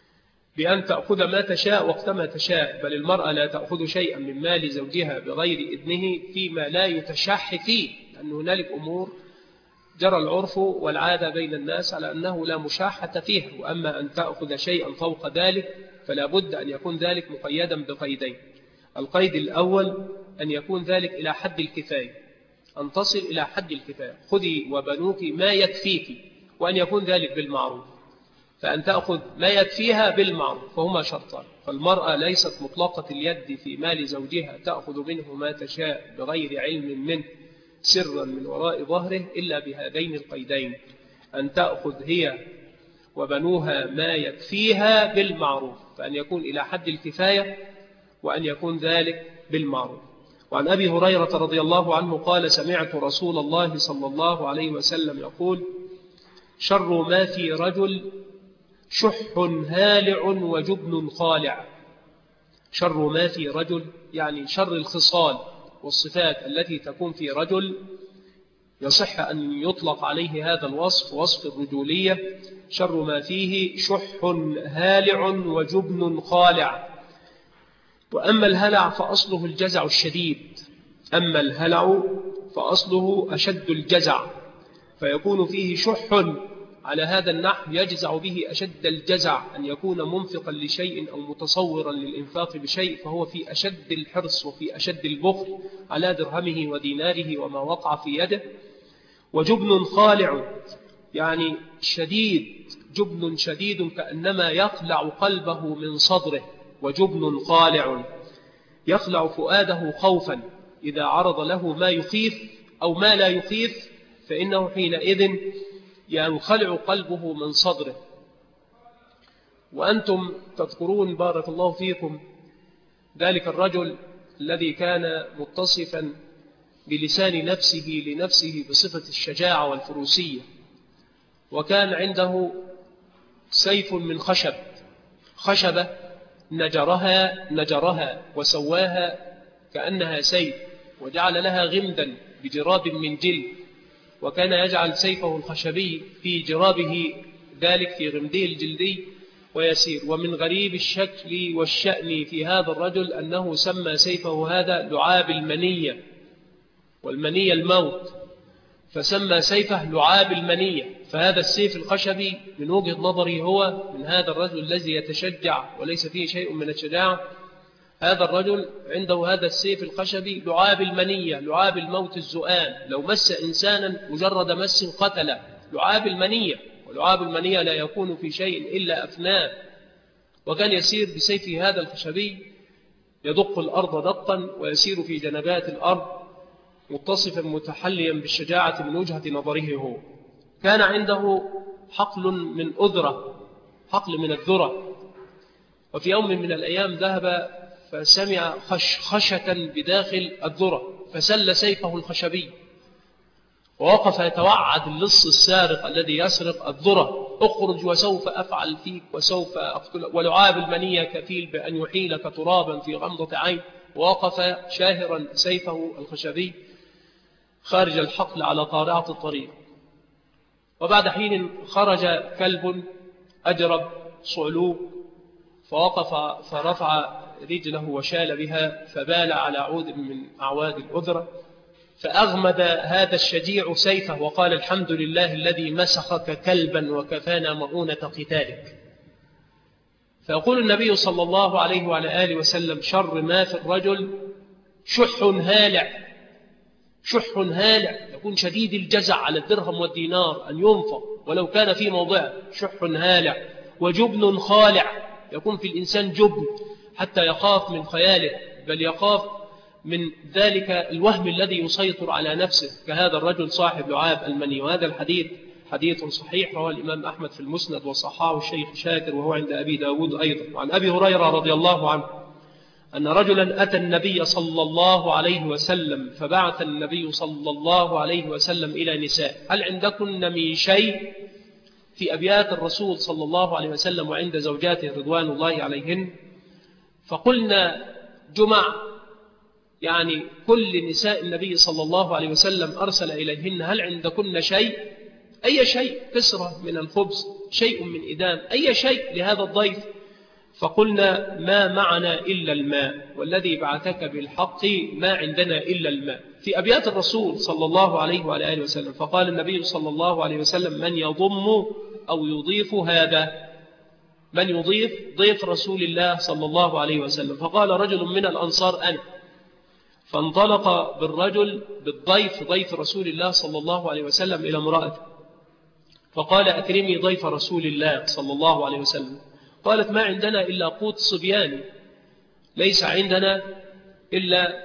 بأن تأخذ ما تشاء وقت ما تشاء، بل المرأة لا تأخذ شيئا من مال زوجها بغير إذنه فيما لا يتشح فيه، لأن هنالك أمور جرى العرف والعادة بين الناس على أنه لا مشاحة فيها، وأما أن تأخذ شيئا فوق ذلك فلا بد أن يكون ذلك مقيدا بقيدين. القيد الأول أن يكون ذلك إلى حد الكفاية، أن تصل إلى حد الكفاية، خذي وبنوك ما يكفيك، وأن يكون ذلك بالمعروف. فأن تأخذ ما يكفيها بالمعروف فهما شرطان. فالمرأة ليست مطلقة اليد في مال زوجها تأخذ منه ما تشاء بغير علم منه سرا من وراء ظهره إلا بهذين القيدين: أن تأخذ هي وبنوها ما يكفيها بالمعروف، فأن يكون إلى حد الكفاية، وأن يكون ذلك بالمعروف. وعن أبي هريرة رضي الله عنه قال: سمعت رسول الله صلى الله عليه وسلم يقول: شر ما في رجل شح هالع وجبن خالع. شر ما في رجل يعني شر الخصال والصفات التي تكون في رجل يصح أن يطلق عليه هذا الوصف، وصف الرجولية. شر ما فيه شح هالع وجبن خالع. وأما الهلع فأصله الجزع الشديد، أما الهلع فأصله أشد الجزع، فيكون فيه شح على هذا النحو يجزع به أشد الجزع، أن يكون منفقا لشيء أو متصورا للإنفاق بشيء، فهو في أشد الحرص وفي أشد البخل على درهمه وديناره وما وقع في يده. وجبن خالع يعني شديد، جبن شديد كأنما يخلع قلبه من صدره. وجبن خالع يخلع فؤاده خوفا، إذا عرض له ما يخيف أو ما لا يخيف فإنه حينئذ ينخلع قلبه من صدره. وأنتم تذكرون بارك الله فيكم ذلك الرجل الذي كان متصفا بلسان نفسه لنفسه بصفة الشجاعة والفروسية، وكان عنده سيف من خشبة نجرها وسواها كأنها سيف، وجعل لها غمدا بجراب من جلد، وكان يجعل سيفه الخشبي في جرابه ذلك في غمده الجلدي ويسير. ومن غريب الشكل والشأن في هذا الرجل أنه سمى سيفه هذا لعاب المنية، والمنية الموت، فسمى سيفه لعاب المنية. فهذا السيف الخشبي من وجهة نظري هو من هذا الرجل الذي يتشجع وليس فيه شيء من الشجاعة. هذا الرجل عنده هذا السيف الخشبي لعاب المنية، لعاب الموت الزؤان، لو مس إنسانا مجرد مس قتل. لعاب المنية، ولعاب المنية لا يكون في شيء إلا أفناه. وكان يسير بسيفه هذا الخشبي يدق الأرض دقا ويسير في جنبات الأرض متصفا متحليا بالشجاعة من وجهة نظره هو. كان عنده حقل من أذرة، حقل من الذرة، وفي يوم من الأيام ذهب فسمع خشخشة بداخل الذرة فسل سيفه الخشبي، ووقف يتوعد اللص السارق الذي يسرق الذرة: اخرج وسوف أفعل فيك وسوف أقتل. ولعاب المنية كفيل بأن يحيلك ترابا في غمضة عين. ووقف شاهرا سيفه الخشبي خارج الحقل على قارعة الطريق. وبعد حين خرج كلب أجرب صعلوك فوقف فرفع رجله وشال بها فبال على عود من أعواد الأذرة، فأغمد هذا الشجيع سيفه وقال: الحمد لله الذي مسخك كلبا وكفانا مؤونة قتالك. فيقول النبي صلى الله عليه وعلى آله وسلم: شر ما في الرجل شح هالع. شح هالع يكون شديد الجزع على الدرهم والدينار أن ينفق ولو كان في موضعه، شح هالع. وجبن خالع يكون في الإنسان جبن حتى يخاف من خياله، بل يخاف من ذلك الوهم الذي يسيطر على نفسه، كهذا الرجل صاحب لعاب المني. وهذا الحديث حديث صحيح رواه الإمام أحمد في المسند وصححه الشيخ شاكر وهو عند أبي داود أيضا. وعن أبي هريرة رضي الله عنه أن رجلا أتى النبي صلى الله عليه وسلم فبعث النبي صلى الله عليه وسلم إلى نساء: هل عندكن من شيء؟ في أبيات الرسول صلى الله عليه وسلم وعند زوجاته رضوان الله عليهن. فقلنا جمع، يعني كل نساء النبي صلى الله عليه وسلم أرسل إليهن: هل عندكن شيء؟ أي شيء، كسرة من الخبز، شيء من إدام، أي شيء لهذا الضيف. فقلنا ما معنا إلا الماء، والذي بعثك بالحق ما عندنا إلا الماء. في أبيات الرسول صلى الله عليه وعلى آله وسلم فقال النبي صلى الله عليه وسلم: من يضم أو يضيف هذا، من يضيف ضيف رسول الله صلى الله عليه وسلم. فقال رجل من الأنصار: أنا. فانطلق بالرجل بالضيف ضيف رسول الله صلى الله عليه وسلم إلى امرأته فقال: أكرمي ضيف رسول الله صلى الله عليه وسلم. قالت: ما عندنا إلا قوت صبياني، ليس عندنا إلا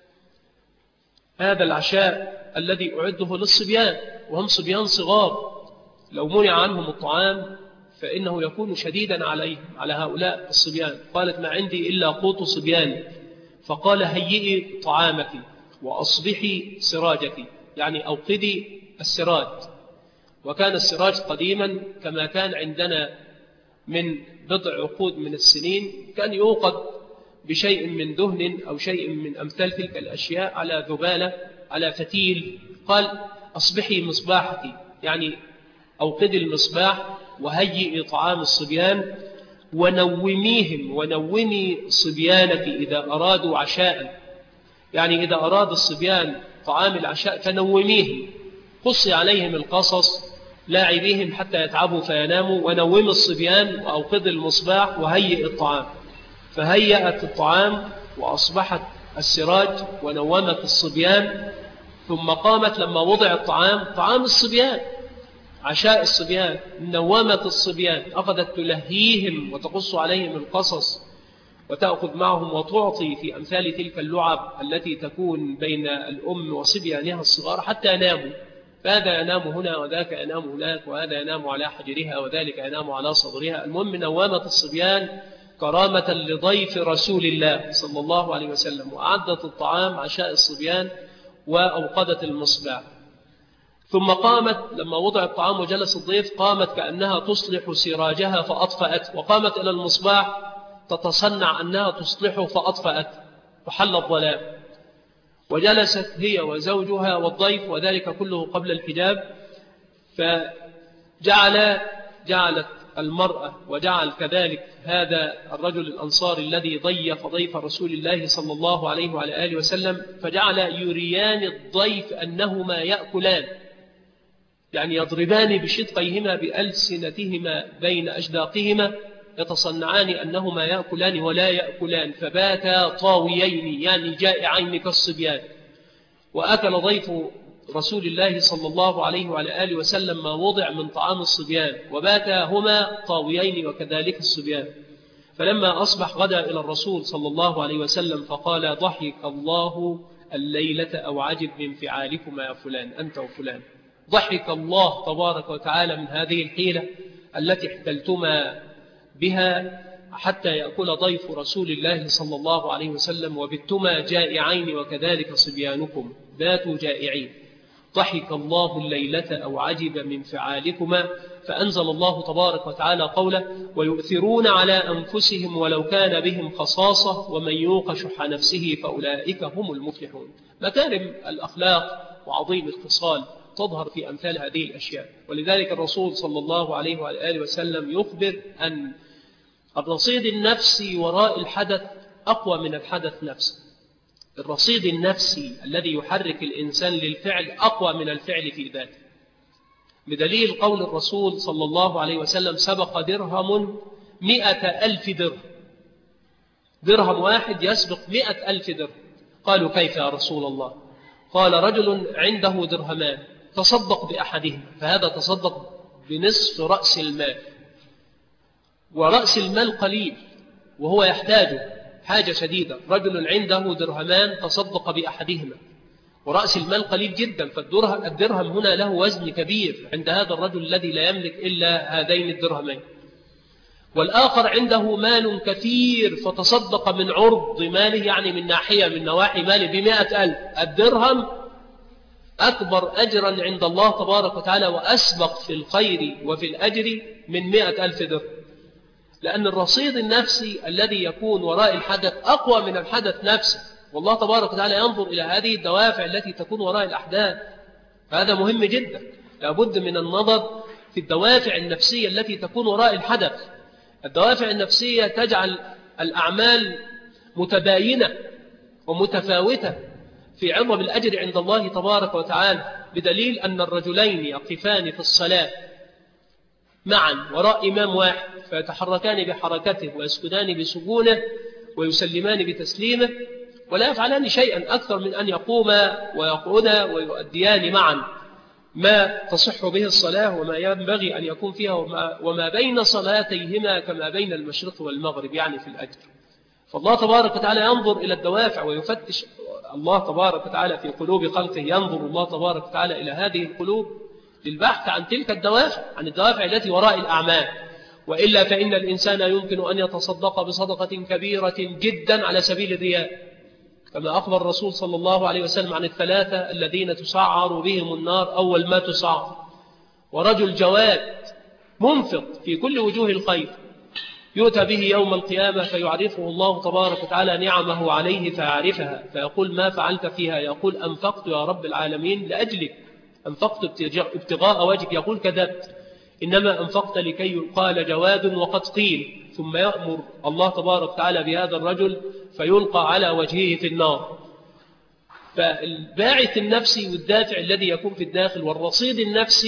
هذا العشاء الذي أعده للصبيان، وهم صبيان صغار، لو منع عنهم الطعام فإنه يكون شديدا عليهم، على هؤلاء الصبيان. قالت: ما عندي إلا قوت صبياني. فقال: هيئي طعامك وأصبحي سراجك، يعني أوقدي السراج. وكان السراج قديما كما كان عندنا من بضع عقود من السنين، كان يوقد بشيء من دهن أو شيء من أمثال تلك الأشياء على ذبالة، على فتيل. قال: أصبحي مصباحك، يعني أوقدي المصباح وهيئي طعام الصبيان ونوميهم، ونومي صبيانك إذا أرادوا عشاء، يعني إذا أراد الصبيان طعام العشاء فنوميهم، قصي عليهم القصص، لاعبيهم حتى يتعبوا فيناموا، ونوم الصبيان وأوقد المصباح وهيئ الطعام. فهيأت الطعام وأصبحت السراج ونومت الصبيان. ثم قامت لما وضع الطعام، طعام الصبيان، عشاء الصبيان، نومت الصبيان، أخذت تلهيهم وتقص عليهم القصص وتأخذ معهم وتعطي في أمثال تلك اللعب التي تكون بين الأم وصبيانها الصغار حتى يناموا، فهذا ينام هنا وذاك ينام هناك، وهذا ينام على حجرها وذلك ينام على صدرها. المهم نومت الصبيان كرامة لضيف رسول الله صلى الله عليه وسلم، وأعدت الطعام عشاء الصبيان وأوقدت المصباح. ثم قامت لما وضع الطعام وجلس الضيف، قامت كأنها تصلح سراجها فأطفأت، وقامت إلى المصباح تتصنع أنها تصلحه فأطفأت، وحل الظلام. وجلست هي وزوجها والضيف، وذلك كله قبل الحجاب. فجعلت المرأة وجعل كذلك هذا الرجل الأنصاري الذي ضيف رسول الله صلى الله عليه وعلى آله وسلم، فجعل يريان الضيف أنهما يأكلان، يعني يضربان بشدقيهما بألسنتهما بين أجداقهما، يتصنعان أنهما يأكلان ولا يأكلان، فباتا طاويين يعني جائعين كالصبيان. وأكل ضيف رسول الله صلى الله عليه وعلى آله وسلم ما وضع من طعام الصبيان، وباتا هما طاويين وكذلك الصبيان. فلما أصبح غدا إلى الرسول صلى الله عليه وسلم فقال: ضحك الله الليلة أو عجب من فعالكما يا فلان، أنت وفلان. ضحك الله تبارك وتعالى من هذه الحيلة التي احتلتما بها حتى يأكل ضيف رسول الله صلى الله عليه وسلم، وبتما جائعين وكذلك صبيانكم باتوا جائعين. ضحك الله الليلة أو عجب من فعالكما. فأنزل الله تبارك وتعالى قوله: ويؤثرون على أنفسهم ولو كان بهم خصاصة ومن يوق شح نفسه فأولئك هم المفلحون. مكارم الأخلاق وعظيم الخصال تظهر في أمثال هذه الأشياء. ولذلك الرسول صلى الله عليه وآله وسلم يخبر أن الرصيد النفسي وراء الحدث أقوى من الحدث نفسه. الرصيد النفسي الذي يحرك الإنسان للفعل أقوى من الفعل في ذاته، بدليل قول الرسول صلى الله عليه وسلم: سبق درهم 100,000 درهم. درهم واحد يسبق 100,000 درهم. قالوا: كيف يا رسول الله؟ قال: رجل عنده درهمان تصدق بأحدهما، فهذا تصدق بنصف رأس المال، ورأس المال قليل وهو يحتاجه حاجة شديدة. رجل عنده درهمان تصدق بأحدهما، ورأس المال قليل جدا، فالدرهم هنا له وزن كبير عند هذا الرجل الذي لا يملك إلا هذين الدرهمين. والآخر عنده مال كثير فتصدق من عرض ماله، يعني من ناحية من نواحي ماله ب100,000. الدرهم أكبر أجرا عند الله تبارك وتعالى وأسبق في الخير وفي الأجر من 100,000 درهم، لأن الرصيد النفسي الذي يكون وراء الحدث أقوى من الحدث نفسه. والله تبارك وتعالى ينظر إلى هذه الدوافع التي تكون وراء الأحداث، فهذا مهم جدا. لابد من النظر في الدوافع النفسية التي تكون وراء الحدث. الدوافع النفسية تجعل الأعمال متباينة ومتفاوتة في عظم الأجر عند الله تبارك وتعالى، بدليل أن الرجلين يقفان في الصلاة معا وراء إمام واحد فيتحركان بحركته ويسكنان بسكونه ويسلمان بتسليمه، ولا يفعلان شيئا أكثر من أن يقوما ويقعدا ويؤديان معا ما تصح به الصلاة وما ينبغي أن يكون فيها، وما بين صلاتيهما كما بين المشرق والمغرب يعني في الأجر. فالله تبارك وتعالى ينظر إلى الدوافع ويفتش الله تبارك وتعالى في قلوب خلقه، ينظر الله تبارك وتعالى إلى هذه القلوب للبحث عن تلك الدوافع، عن الدوافع التي وراء الأعمال. وإلا فإن الإنسان يمكن أن يتصدق بصدقة كبيرة جدا على سبيل الرياء، كما أخبر الرسول صلى الله عليه وسلم عن الثلاثة الذين تسعر بهم النار أول ما تسعر: ورجل جواد منفق في كل وجوه الخير يؤتى به يوم القيامة فيعرفه الله تبارك وتعالى نعمه عليه فيعرفها فيقول: ما فعلت فيها؟ يقول: أنفقت يا رب العالمين لأجلك، أنفقت ابتغاء وجهك. يقول: كذبت، إنما أنفقت لكي يقال جواد وقد قيل. ثم يأمر الله تبارك وتعالى بهذا الرجل فيلقى على وجهه في النار. فالباعث النفسي والدافع الذي يكون في الداخل والرصيد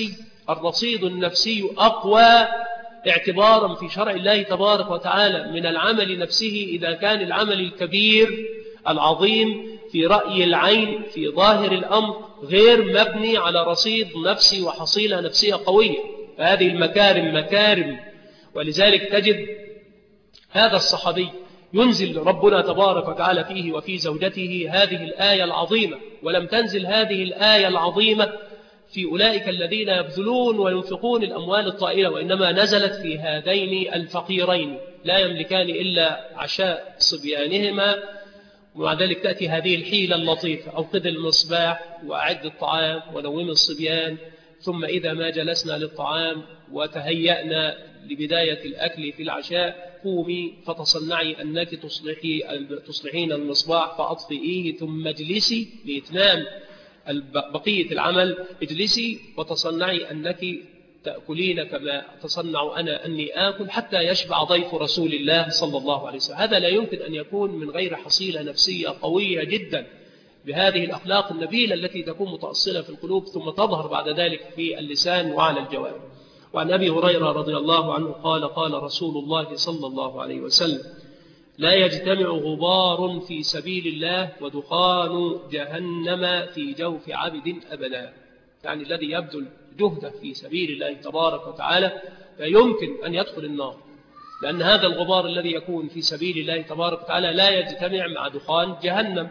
النفسي أقوى اعتبارا في شرع الله تبارك وتعالى من العمل نفسه، إذا كان العمل الكبير العظيم في رأي العين في ظاهر الأمر غير مبني على رصيد نفسي وحصيلة نفسية قوية. فهذه المكارم مكارم، ولذلك تجد هذا الصحابي ينزل ربنا تبارك وتعالى فيه وفي زوجته هذه الآية العظيمة، ولم تنزل هذه الآية العظيمة في أولئك الذين يبذلون وينفقون الأموال الطائلة، وإنما نزلت في هذين الفقيرين لا يملكان إلا عشاء صبيانهما. ومع ذلك تأتي هذه الحيلة اللطيفة: أوقد المصباح وأعد الطعام ونوم الصبيان، ثم إذا ما جلسنا للطعام وتهيأنا لبداية الأكل في العشاء قومي فتصنعي أنك تصلحين المصباح فأطفئيه، ثم اجلسي لإتمام بقية العمل، اجلسي وتصنعي أنك تأكلين كما تصنع أنا أني آكل حتى يشبع ضيف رسول الله صلى الله عليه وسلم. هذا لا يمكن أن يكون من غير حصيلة نفسية قوية جدا بهذه الأخلاق النبيلة التي تكون متأصلة في القلوب ثم تظهر بعد ذلك في اللسان وعلى الجوارح. وعن أبي هريرة رضي الله عنه قال: قال رسول الله صلى الله عليه وسلم: لا يجتمع غبار في سبيل الله ودخان جهنم في جوف عبد أبدا. يعني الذي يبذل جهده في سبيل الله تبارك وتعالى لا يمكن أن يدخل النار، لأن هذا الغبار الذي يكون في سبيل الله تبارك وتعالى لا يجتمع مع دخان جهنم،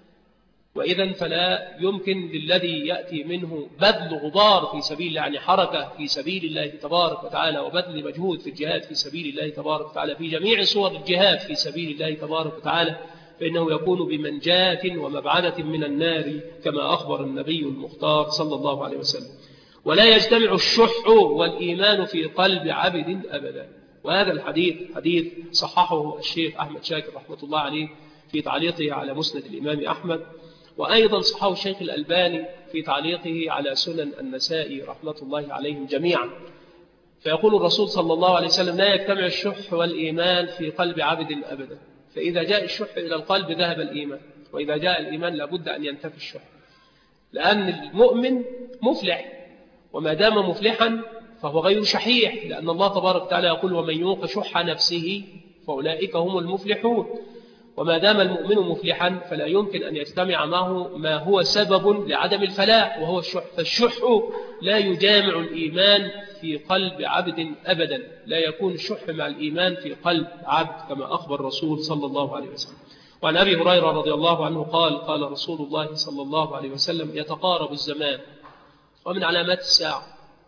وإذن فلا يمكن للذي يأتي منه بذل غبار في سبيل الله، يعني حركة في سبيل الله تبارك وتعالى وبذل مجهود في الجهاد في سبيل الله تبارك وتعالى في جميع صور الجهاد في سبيل الله تبارك وتعالى، فإنه يكون بمنجاة ومبعدة من النار كما أخبر النبي المختار صلى الله عليه وسلم. ولا يجتمع الشح والإيمان في قلب عبد أبدا. وهذا الحديث حديث صححه الشيخ أحمد شاكر رحمة الله عليه في تعليقه على مسند الإمام أحمد، وأيضا صححه الشيخ الألباني في تعليقه على سنن النسائي رحمة الله عليهم جميعا. فيقول الرسول صلى الله عليه وسلم: لا يجتمع الشح والإيمان في قلب عبد أبدا. فإذا جاء الشح إلى القلب ذهب الإيمان، وإذا جاء الإيمان لابد أن ينتفي الشح، لأن المؤمن مفلح، وما دام مفلحا فهو غير شحيح، لأن الله تبارك وتعالى يقول: ومن يوق شح نفسه فأولئك هم المفلحون. وما دام المؤمن مفلحا فلا يمكن أن يجتمع معه ما هو سبب لعدم الفلاح وهو الشح. فالشح لا يجامع الإيمان في قلب عبد أبدا، لا يكون الشح مع الإيمان في قلب عبد كما أخبر الرسول صلى الله عليه وسلم. وعن أبي هريرة رضي الله عنه قال: قال رسول الله صلى الله عليه وسلم: يتقارب الزمان ومن علامات الساعة،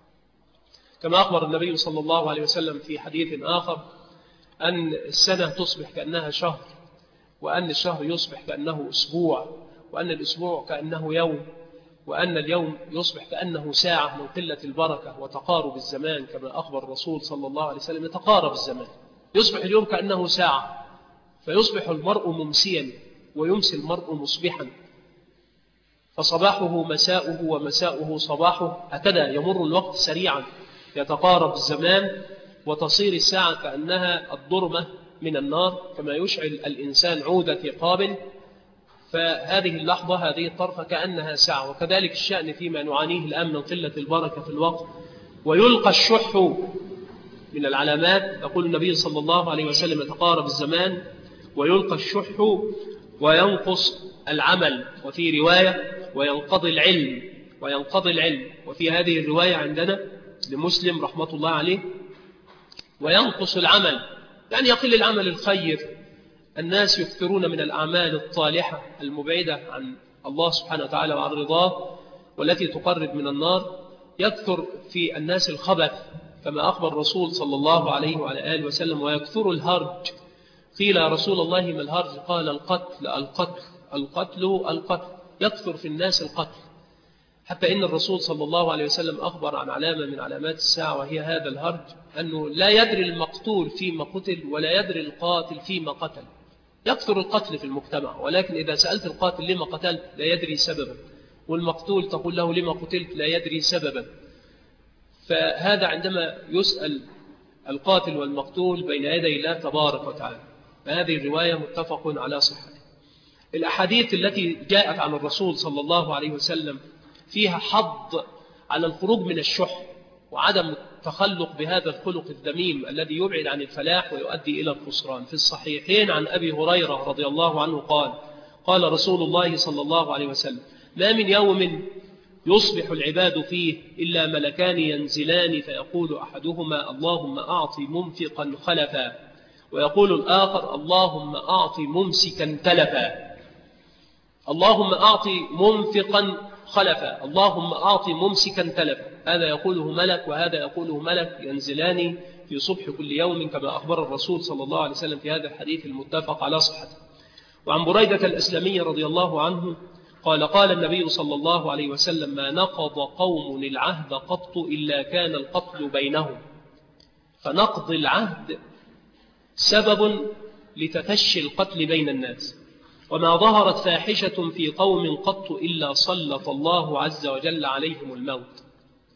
كما أخبر النبي صلى الله عليه وسلم في حديث آخر أن السنة تصبح كأنها شهر، وأن الشهر يصبح كأنه أسبوع، وأن الأسبوع كأنه يوم، وأن اليوم يصبح كأنه ساعة من قلة البركة وتقارب الزمان، كما أخبر الرسول صلى الله عليه وسلم: يتقارب الزمان، يصبح اليوم كأنه ساعة، فيصبح المرء ممسيا ويمسي المرء مصبحا، فصباحه مساؤه ومساؤه صباحه، هكذا يمر الوقت سريعا. يتقارب الزمان وتصير الساعة كأنها الضرمة من النار، كما يشعل الإنسان عود في قابل، فهذه اللحظة هذه الطرفة كأنها ساعة. وكذلك الشأن فيما نعانيه الآن من قلة البركة في الوقت. ويلقى الشح من العلامات، يقول النبي صلى الله عليه وسلم يتقارب الزمان ويلقى الشح وينقص العمل، وفي رواية وينقضي العلم، وفي هذه الرواية عندنا لمسلم رحمة الله عليه وينقص العمل، يعني يقل العمل الخير. الناس يكثرون من الأعمال الطالحة المبعدة عن الله سبحانه وتعالى وعن رضاه والتي تقرب من النار. يكثر في الناس الخبث كما أخبر الرسول صلى الله عليه وعلى آله وسلم، ويكثر الهرج. قيل يا رسول الله ما الهرج؟ قال القتل. يكثر في الناس القتل، حتى إن الرسول صلى الله عليه وسلم أخبر عن علامة من علامات الساعة وهي هذا الهرج، أنه لا يدري المقتول فيما قتل ولا يدري القاتل فيما قتل. يكثر القتل في المجتمع، ولكن إذا سألت القاتل لما قتلت لا يدري سببا، والمقتول تقول له لما قتلت لا يدري سببا. فهذا عندما يسأل القاتل والمقتول بين يدي الله تبارك وتعالى. فهذه الرواية متفق على صحتها. الأحاديث التي جاءت عن الرسول صلى الله عليه وسلم فيها حض على الخروج من الشح وعدم التخلق بهذا الخلق الذميم الذي يبعد عن الفلاح ويؤدي إلى الخسران. في الصحيحين عن أبي هريرة رضي الله عنه قال رسول الله صلى الله عليه وسلم: ما من يوم يصبح العباد فيه إلا ملكان ينزلان فيقول أحدهما اللهم أعط ممسكا خلفا، ويقول الآخر اللهم أعط ممسكا تلفا. اللهم أعط منفقا خلفا، اللهم أعط ممسكا تلفا. هذا يقوله ملك وهذا يقوله ملك، ينزلان في صبح كل يوم كما أخبر الرسول صلى الله عليه وسلم في هذا الحديث المتفق على صحته. وعن بريدة الأسلمي رضي الله عنه قال النبي صلى الله عليه وسلم: ما نقض قوم العهد قط إلا كان القتل بينهم. فنقض العهد سبب لتفشي القتل بين الناس. وما ظهرت فاحشة في قوم قط إلا سلط الله عز وجل عليهم الموت.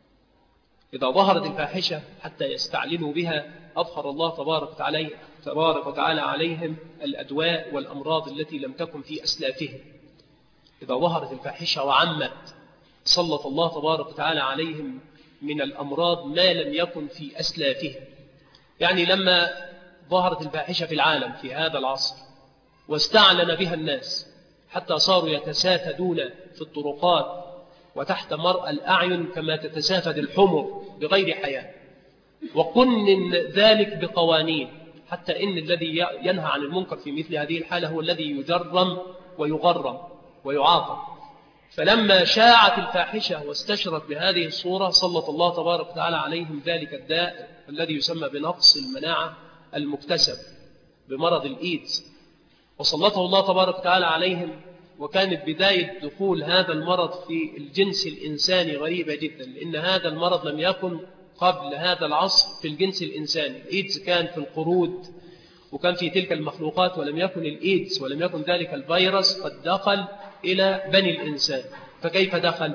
إذا ظهرت الفاحشة حتى يستعلموا بها أظهر الله تبارك وتعالى عليهم الأدواء والأمراض التي لم تكن في أسلافهم. إذا ظهرت الفاحشة وعمت سلط الله تبارك وتعالى عليهم من الأمراض ما لم يكن في أسلافهم. يعني لما ظهرت الفاحشة في العالم في هذا العصر واستعلن بها الناس حتى صاروا يتسافدون في الطرقات وتحت مرأى الأعين كما تتسافد الحمر بغير حياة، وقنن ذلك بقوانين، حتى إن الذي ينهى عن المنكر في مثل هذه الحالة هو الذي يجرم ويغرم ويعاقب. فلما شاعت الفاحشة واستشرت بهذه الصورة سلط الله تبارك وتعالى عليهم ذلك الداء الذي يسمى بنقص المناعة المكتسب بمرض الإيدز، وسلطه الله تبارك وتعالى عليهم. وكانت بداية دخول هذا المرض في الجنس الإنساني غريبة جدا، لأن هذا المرض لم يكن قبل هذا العصر في الجنس الإنساني. الإيدز كان في القرود وكان في تلك المخلوقات، ولم يكن الإيدز ولم يكن ذلك الفيروس قد دخل إلى بني الإنسان. فكيف دخل؟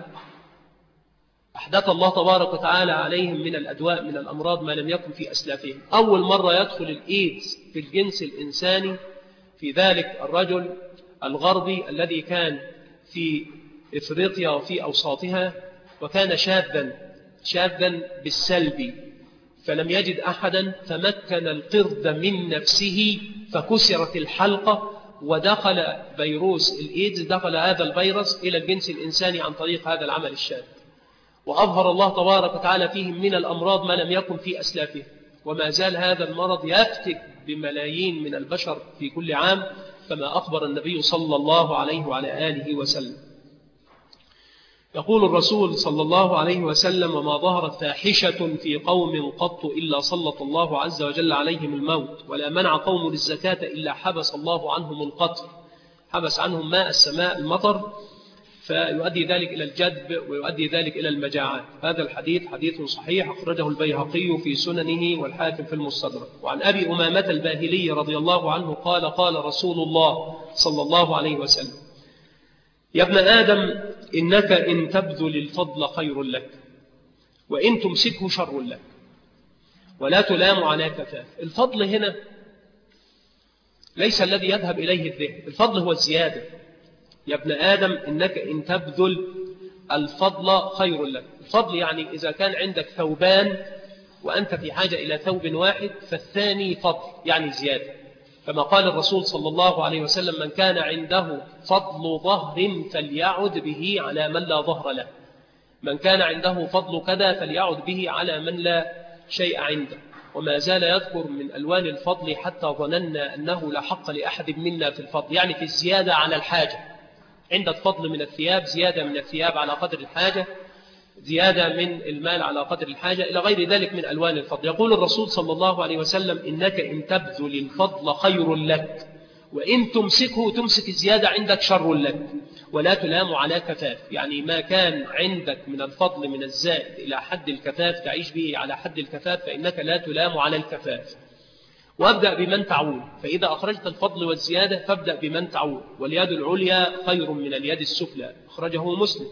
أحدث الله تبارك وتعالى عليهم من الأدواء من الأمراض ما لم يكن في أسلافهم. أول مرة يدخل الإيدز في الجنس الإنساني في ذلك الرجل الغربي الذي كان في إفريقيا وفي أوساطها، وكان شاذا بالسلب، فلم يجد أحدا فمكن القرد من نفسه فكسرت الحلقة ودخل فيروس الإيدز، دخل هذا الفيروس إلى الجنس الإنساني عن طريق هذا العمل الشاذ. وأظهر الله تبارك وتعالى فيهم من الأمراض ما لم يكن في أسلافه. وما زال هذا المرض يفتك بملايين من البشر في كل عام كما أخبر النبي صلى الله عليه وعلى آله وسلم. يقول الرسول صلى الله عليه وسلم: وما ظهرت فاحشة في قوم قط إلا سلط الله عز وجل عليهم الموت، ولا منع قوم للزكاة إلا حبس الله عنهم القطر، حبس عنهم ماء السماء المطر، فيؤدي ذلك إلى الجدب ويؤدي ذلك إلى المجاعات. هذا الحديث حديث صحيح أخرجه البيهقي في سننه والحاكم في المستدرك. وعن أبي أمامة الباهلي رضي الله عنه قال رسول الله صلى الله عليه وسلم: يا ابن آدم إنك إن تبذل الفضل خير لك، وإن تمسكه شر لك، ولا تلام على كفاف. الفضل هنا ليس الذي يذهب إليه الذهن، الفضل هو الزيادة. يا ابن آدم إنك إن تبذل الفضل خير لك. الفضل يعني إذا كان عندك ثوبان وأنت في حاجة إلى ثوب واحد فالثاني فضل يعني زيادة، كما قال الرسول صلى الله عليه وسلم: من كان عنده فضل ظهر فليعد به على من لا ظهر له، من كان عنده فضل كذا فليعد به على من لا شيء عنده. وما زال يذكر من ألوان الفضل حتى ظننا أنه لا حق لأحد منا في الفضل، يعني في الزيادة على الحاجة. عندك فضل من الثياب، زيادة من الثياب على قدر الحاجة، زيادة من المال على قدر الحاجة، إلى غير ذلك من ألوان الفضل. يقول الرسول صلى الله عليه وسلم: إنك إن تبذل الفضل خير لك، وإن تمسكه تمسك الزيادة عندك شر لك، ولا تلام على كفاف. يعني ما كان عندك من الفضل من الزائد إلى حد الكفاف تعيش به على حد الكفاف، فإنك لا تلام على الكفاف. وابدأ بمن تعول، فإذا أخرجت الفضل والزيادة فابدأ بمن تعول، واليد العليا خير من اليد السفلى، أخرجه مسلم.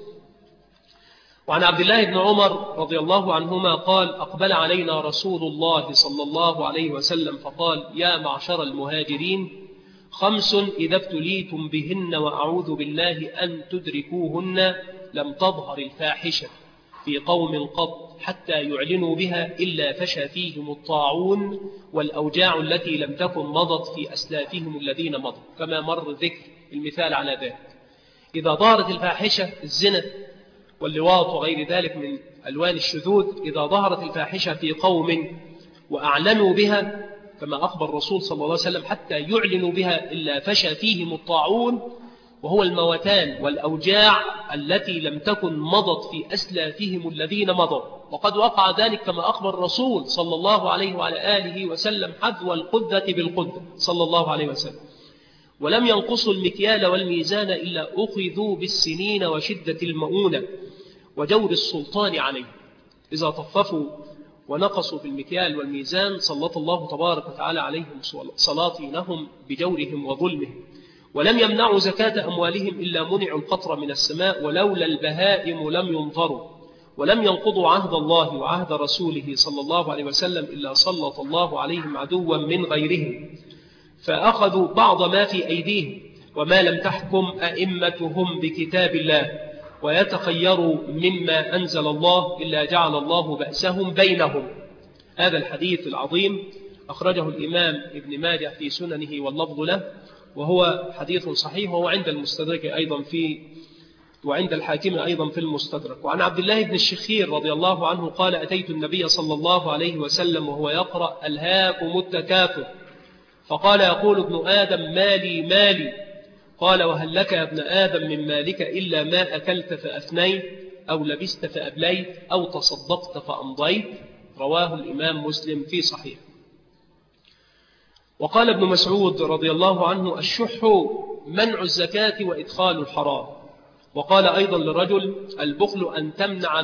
وعن عبد الله بن عمر رضي الله عنهما قال: أقبل علينا رسول الله صلى الله عليه وسلم فقال: يا معشر المهاجرين، 5 إذا ابتليتم بهن وأعوذ بالله أن تدركوهن لم تظهر الفاحشة في قوم قط حتى يعلنوا بها إلا فشى فيهم الطاعون والأوجاع التي لم تكن مضت في أسلافهم الذين مضوا، كما مر ذكر المثال على ذلك. إذا ظهرت الفاحشة، الزنا واللواط وغير ذلك من ألوان الشذوذ، إذا ظهرت الفاحشة في قوم وأعلنوا بها، كما أخبر الرسول صلى الله عليه وسلم: حتى يعلنوا بها إلا فشى فيهم الطاعون، وهو الموتان والأوجاع التي لم تكن مضت في أسلافهم الذين مضوا. وقد وقع ذلك كما أخبر الرسول صلى الله عليه وعلى آله وسلم: حذو القدة بالقدة صلى الله عليه وسلم. ولم ينقصوا المكيال والميزان إلا أخذوا بالسنين وشدة المؤونة وجور السلطان عليه. إذا طففوا ونقصوا في المكيال والميزان سلط الله تبارك وتعالى عليهم سلاطينهم بجورهم وظلمهم. ولم يمنعوا زكاة أموالهم إلا منعوا القطر من السماء، ولولا البهائم لم ينظروا. ولم ينقضوا عهد الله وعهد رسوله صلى الله عليه وسلم إلا سلط الله عليهم عدوا من غيرهم فأخذوا بعض ما في أيديهم، وما لم تحكم أئمتهم بكتاب الله ويتخيروا مما أنزل الله إلا جعل الله بأسهم بينهم. هذا الحديث العظيم أخرجه الإمام ابن ماجه في سننه واللفظ له، وهو حديث صحيح، وهو عند المستدرك أيضا وعند الحاكم أيضا في المستدرك. وعن عبد الله بن الشخير رضي الله عنه قال: أتيت النبي صلى الله عليه وسلم وهو يقرأ: ألهاكم التكاثر، فقال: يقول ابن آدم: مالي مالي. قال: وهل لك يا ابن آدم من مالك إلا ما أكلت فأفنيت، أو لبست فأبليت، أو تصدقت فأمضيت؟ رواه الإمام مسلم في صحيح. وقال ابن مسعود رضي الله عنه: الشح منع الزكاة وإدخال الحرام. وقال أيضا لرجل: البخل أن تمنع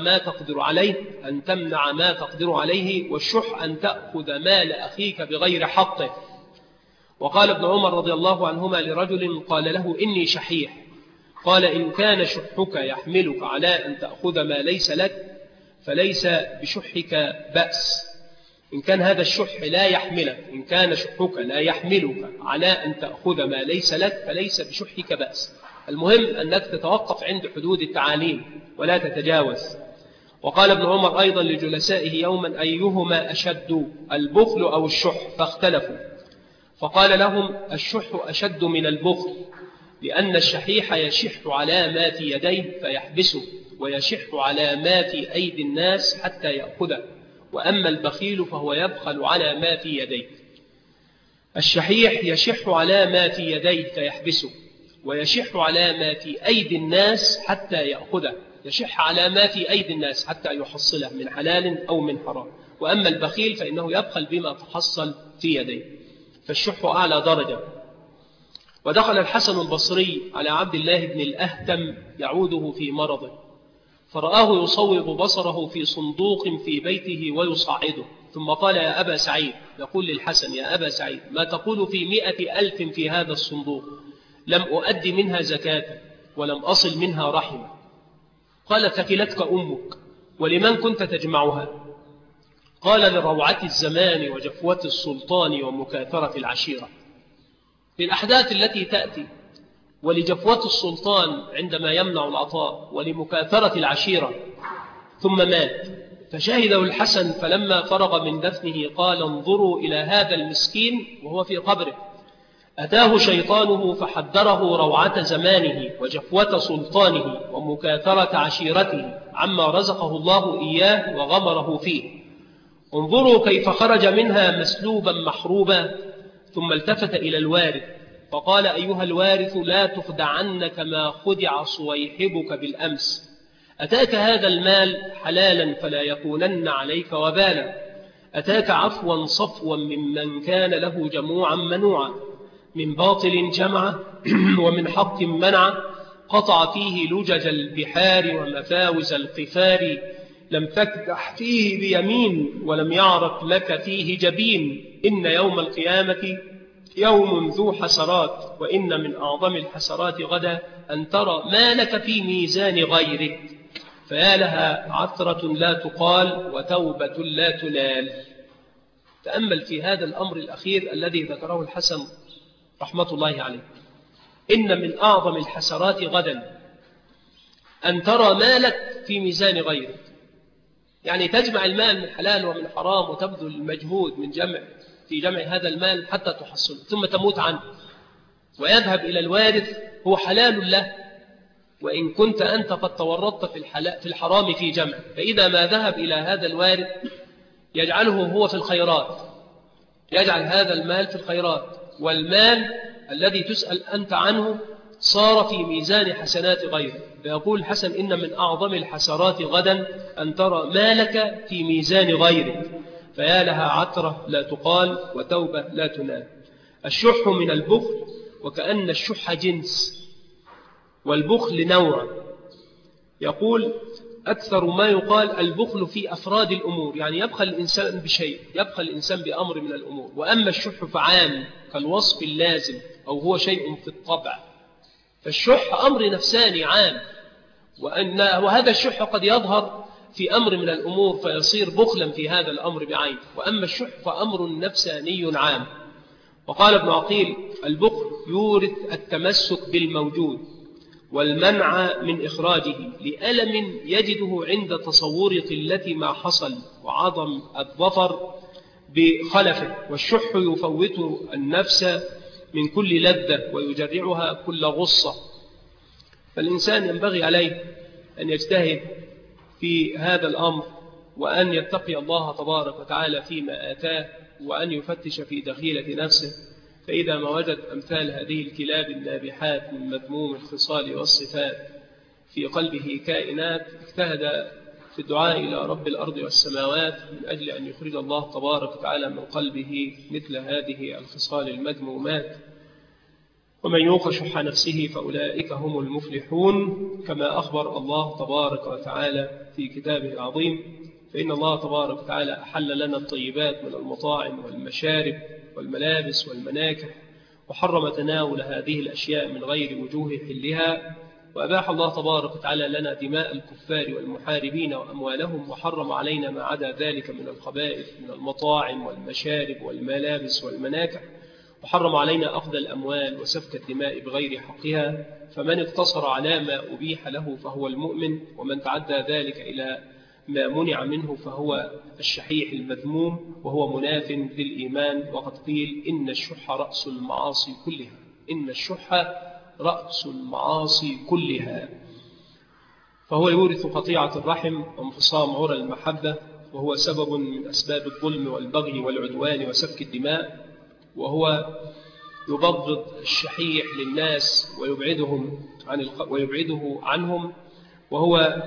ما تقدر عليه، والشح أن تأخذ مال أخيك بغير حقه. وقال ابن عمر رضي الله عنهما لرجل قال له: إني شحيح. قال: إن كان شحك يحملك على أن تأخذ ما ليس لك فليس بشحك بأس. إن كان هذا الشح لا يحملك، إن كان شحك لا يحملك على أن تأخذ ما ليس لك فليس بشحك بأس. المهم أنك تتوقف عند حدود التعاليم ولا تتجاوز. وقال ابن عمر أيضا لجلسائه يوما: أيهما أشد، البخل أو الشح؟ فاختلفوا، فقال لهم: الشح أشد من البخل، لأن الشحيح يشح على ما في يديه فيحبسه، ويشح على ما في أيدي الناس حتى يأخذه، وأما البخيل فهو يبخل على ما في يديه. الشحيح يشح على ما في يديه فيحبسه، ويشح على ما في أيدي الناس حتى يأخذه، يشح على ما في أيدي الناس حتى يحصله من حلال أو من حرام. وأما البخيل فإنه يبخل بما تحصل في يديه، فالشح أعلى درجة. ودخل الحسن البصري على عبد الله بن الأهتم يعوده في مرضه، فرآه يصوب بصره في صندوق في بيته ويصعده، ثم قال: يا أبا سعيد، يقول للحسن: يا أبا سعيد، ما تقول في 100,000 في هذا الصندوق؟ لم أؤدي منها زكاة ولم أصل منها رحمة. قال: ثكلتك أمك، ولمن كنت تجمعها؟ قال لروعة الزمان وجفوة السلطان ومكاثرة العشيرة. للأحداث التي تأتي ولجفوة السلطان عندما يمنع العطاء ولمكاثرة العشيرة، ثم مات. فشهده الحسن فلما فرغ من دفنه قال انظروا إلى هذا المسكين وهو في قبره، أتاه شيطانه فحذره روعة زمانه وجفوة سلطانه ومكاثرة عشيرته عما رزقه الله إياه وغمره فيه. انظروا كيف خرج منها مسلوبا محروبا. ثم التفت إلى الوارث فقال أيها الوارث لا تخدعن كما خدع صويحبك بالأمس. أتاك هذا المال حلالا فلا يكونن عليك وبالا. أتاك عفوا صفوا ممن كان له جموعا منوعا، من باطل جمعه ومن حق منعه، قطع فيه لجج البحار ومفاوز القفار، لم تكدح فيه بيمين ولم يعرف لك فيه جبين. إن يوم القيامة يوم ذو حسرات، وإن من أعظم الحسرات غدا أن ترى ما لك في ميزان غيرك، فيا لها عثرة لا تقال وتوبة لا تنال. تأمل في هذا الأمر الأخير الذي ذكره الحسن رحمة الله عليه. إن من أعظم الحسرات غدا أن ترى مالك في ميزان غيرك، يعني تجمع المال من حلال ومن حرام وتبذل المجهود في جمع هذا المال حتى تحصله، ثم تموت عنه ويذهب إلى الوارث هو حلال له، وإن كنت أنت قد تورطت في الحرام في جمع. فإذا ما ذهب إلى هذا الوارث يجعله هو في الخيرات، يجعل هذا المال في الخيرات، والمال الذي تسأل أنت عنه صار في ميزان حسنات غيره. فيقول الحسن إن من أعظم الحسرات غدا أن ترى مالك في ميزان غيرك، فيا لها عثرة لا تقال وتوبة لا تنال. الشح من البخل، وكأن الشح جنس والبخل نوع. يقول أكثر ما يقال البخل في أفراد الأمور، يعني يبخل الإنسان بشيء، يبخل الإنسان بأمر من الأمور. وأما الشح فعام كالوصف اللازم أو هو شيء في الطبع. فالشح أمر نفساني عام، وهذا الشح قد يظهر في أمر من الأمور فيصير بخلا في هذا الأمر بعين. وأما الشح فأمر نفساني عام. وقال ابن عقيل البخل يورث التمسك بالموجود والمنع من إخراجه لألم يجده عند تصور قلة ما حصل وعظم الظفر بخلفه. والشح يفوت النفس من كل لذة ويجرعها كل غصة. فالإنسان ينبغي عليه أن يجتهد في هذا الأمر، وأن يتقي الله تبارك وتعالى فيما آتاه، وأن يفتش في دخيلة نفسه. فإذا ما وجد أمثال هذه الكلاب النابحات من مذموم الخصال والصفات في قلبه كائنات، اجتهد في الدعاء إلى رب الأرض والسماوات من أجل أن يخرج الله تبارك وتعالى من قلبه مثل هذه الخصال المذمومات. ومن يوق شح نفسه فأولئك هم المفلحون، كما أخبر الله تبارك وتعالى في كتابه العظيم. فإن الله تبارك وتعالى أحل لنا الطيبات من المطاعم والمشارب والملابس والمناكح، وحرم تناول هذه الأشياء من غير وجوه حلها، وأباح الله تبارك وتعالى لنا دماء الكفار والمحاربين وأموالهم، وحرم علينا ما عدا ذلك من الخبائث من المطاعم والمشارب والملابس والمناكح، وحرم علينا أخذ الأموال وسفك الدماء بغير حقها. فمن اقتصر على ما أبيح له فهو المؤمن، ومن تعدى ذلك إلى ما منع منه فهو الشحيح المذموم، وهو مناف للإيمان. وقد قيل إن الشح رأس المعاصي كلها، إن الشح رأس المعاصي كلها. فهو يورث قطيعة الرحم وانفصام عرى المحبة، وهو سبب من أسباب الظلم والبغي والعدوان وسفك الدماء، وهو يبغض الشحيح للناس ويبعده عنهم، وهو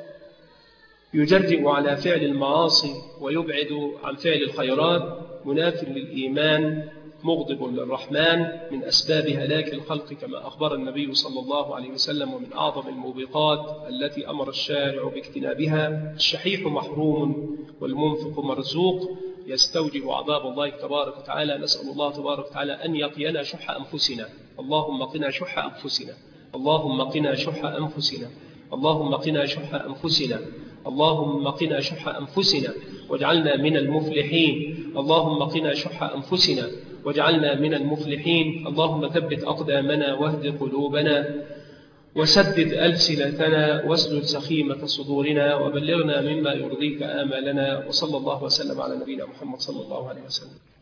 يجرئ على فعل المعاصي ويبعد عن فعل الخيرات، مناف للإيمان مغضب للرحمن، من أسباب هلاك الخلق كما أخبر النبي صلى الله عليه وسلم. ومن أعظم الموبقات التي أمر الشارع باجتنابها الشحيح محروم والمنفق مرزوق، يستوجب عذاب الله تبارك وتعالى. نسأل الله تبارك وتعالى أن يقينا شح أنفسنا. اللهم قنا شح أنفسنا، اللهم قنا شح أنفسنا، اللهم قنا شح أنفسنا، اللهم قنا شح أنفسنا واجعلنا من المفلحين. اللهم قنا شح أنفسنا واجعلنا من المفلحين. اللهم ثبت أقدامنا واهد قلوبنا وسدد ألسنتنا واسلل سخيمة صدورنا وبلغنا مما يرضيك آمالنا. وصلى الله وسلم على نبينا محمد صلى الله عليه وسلم.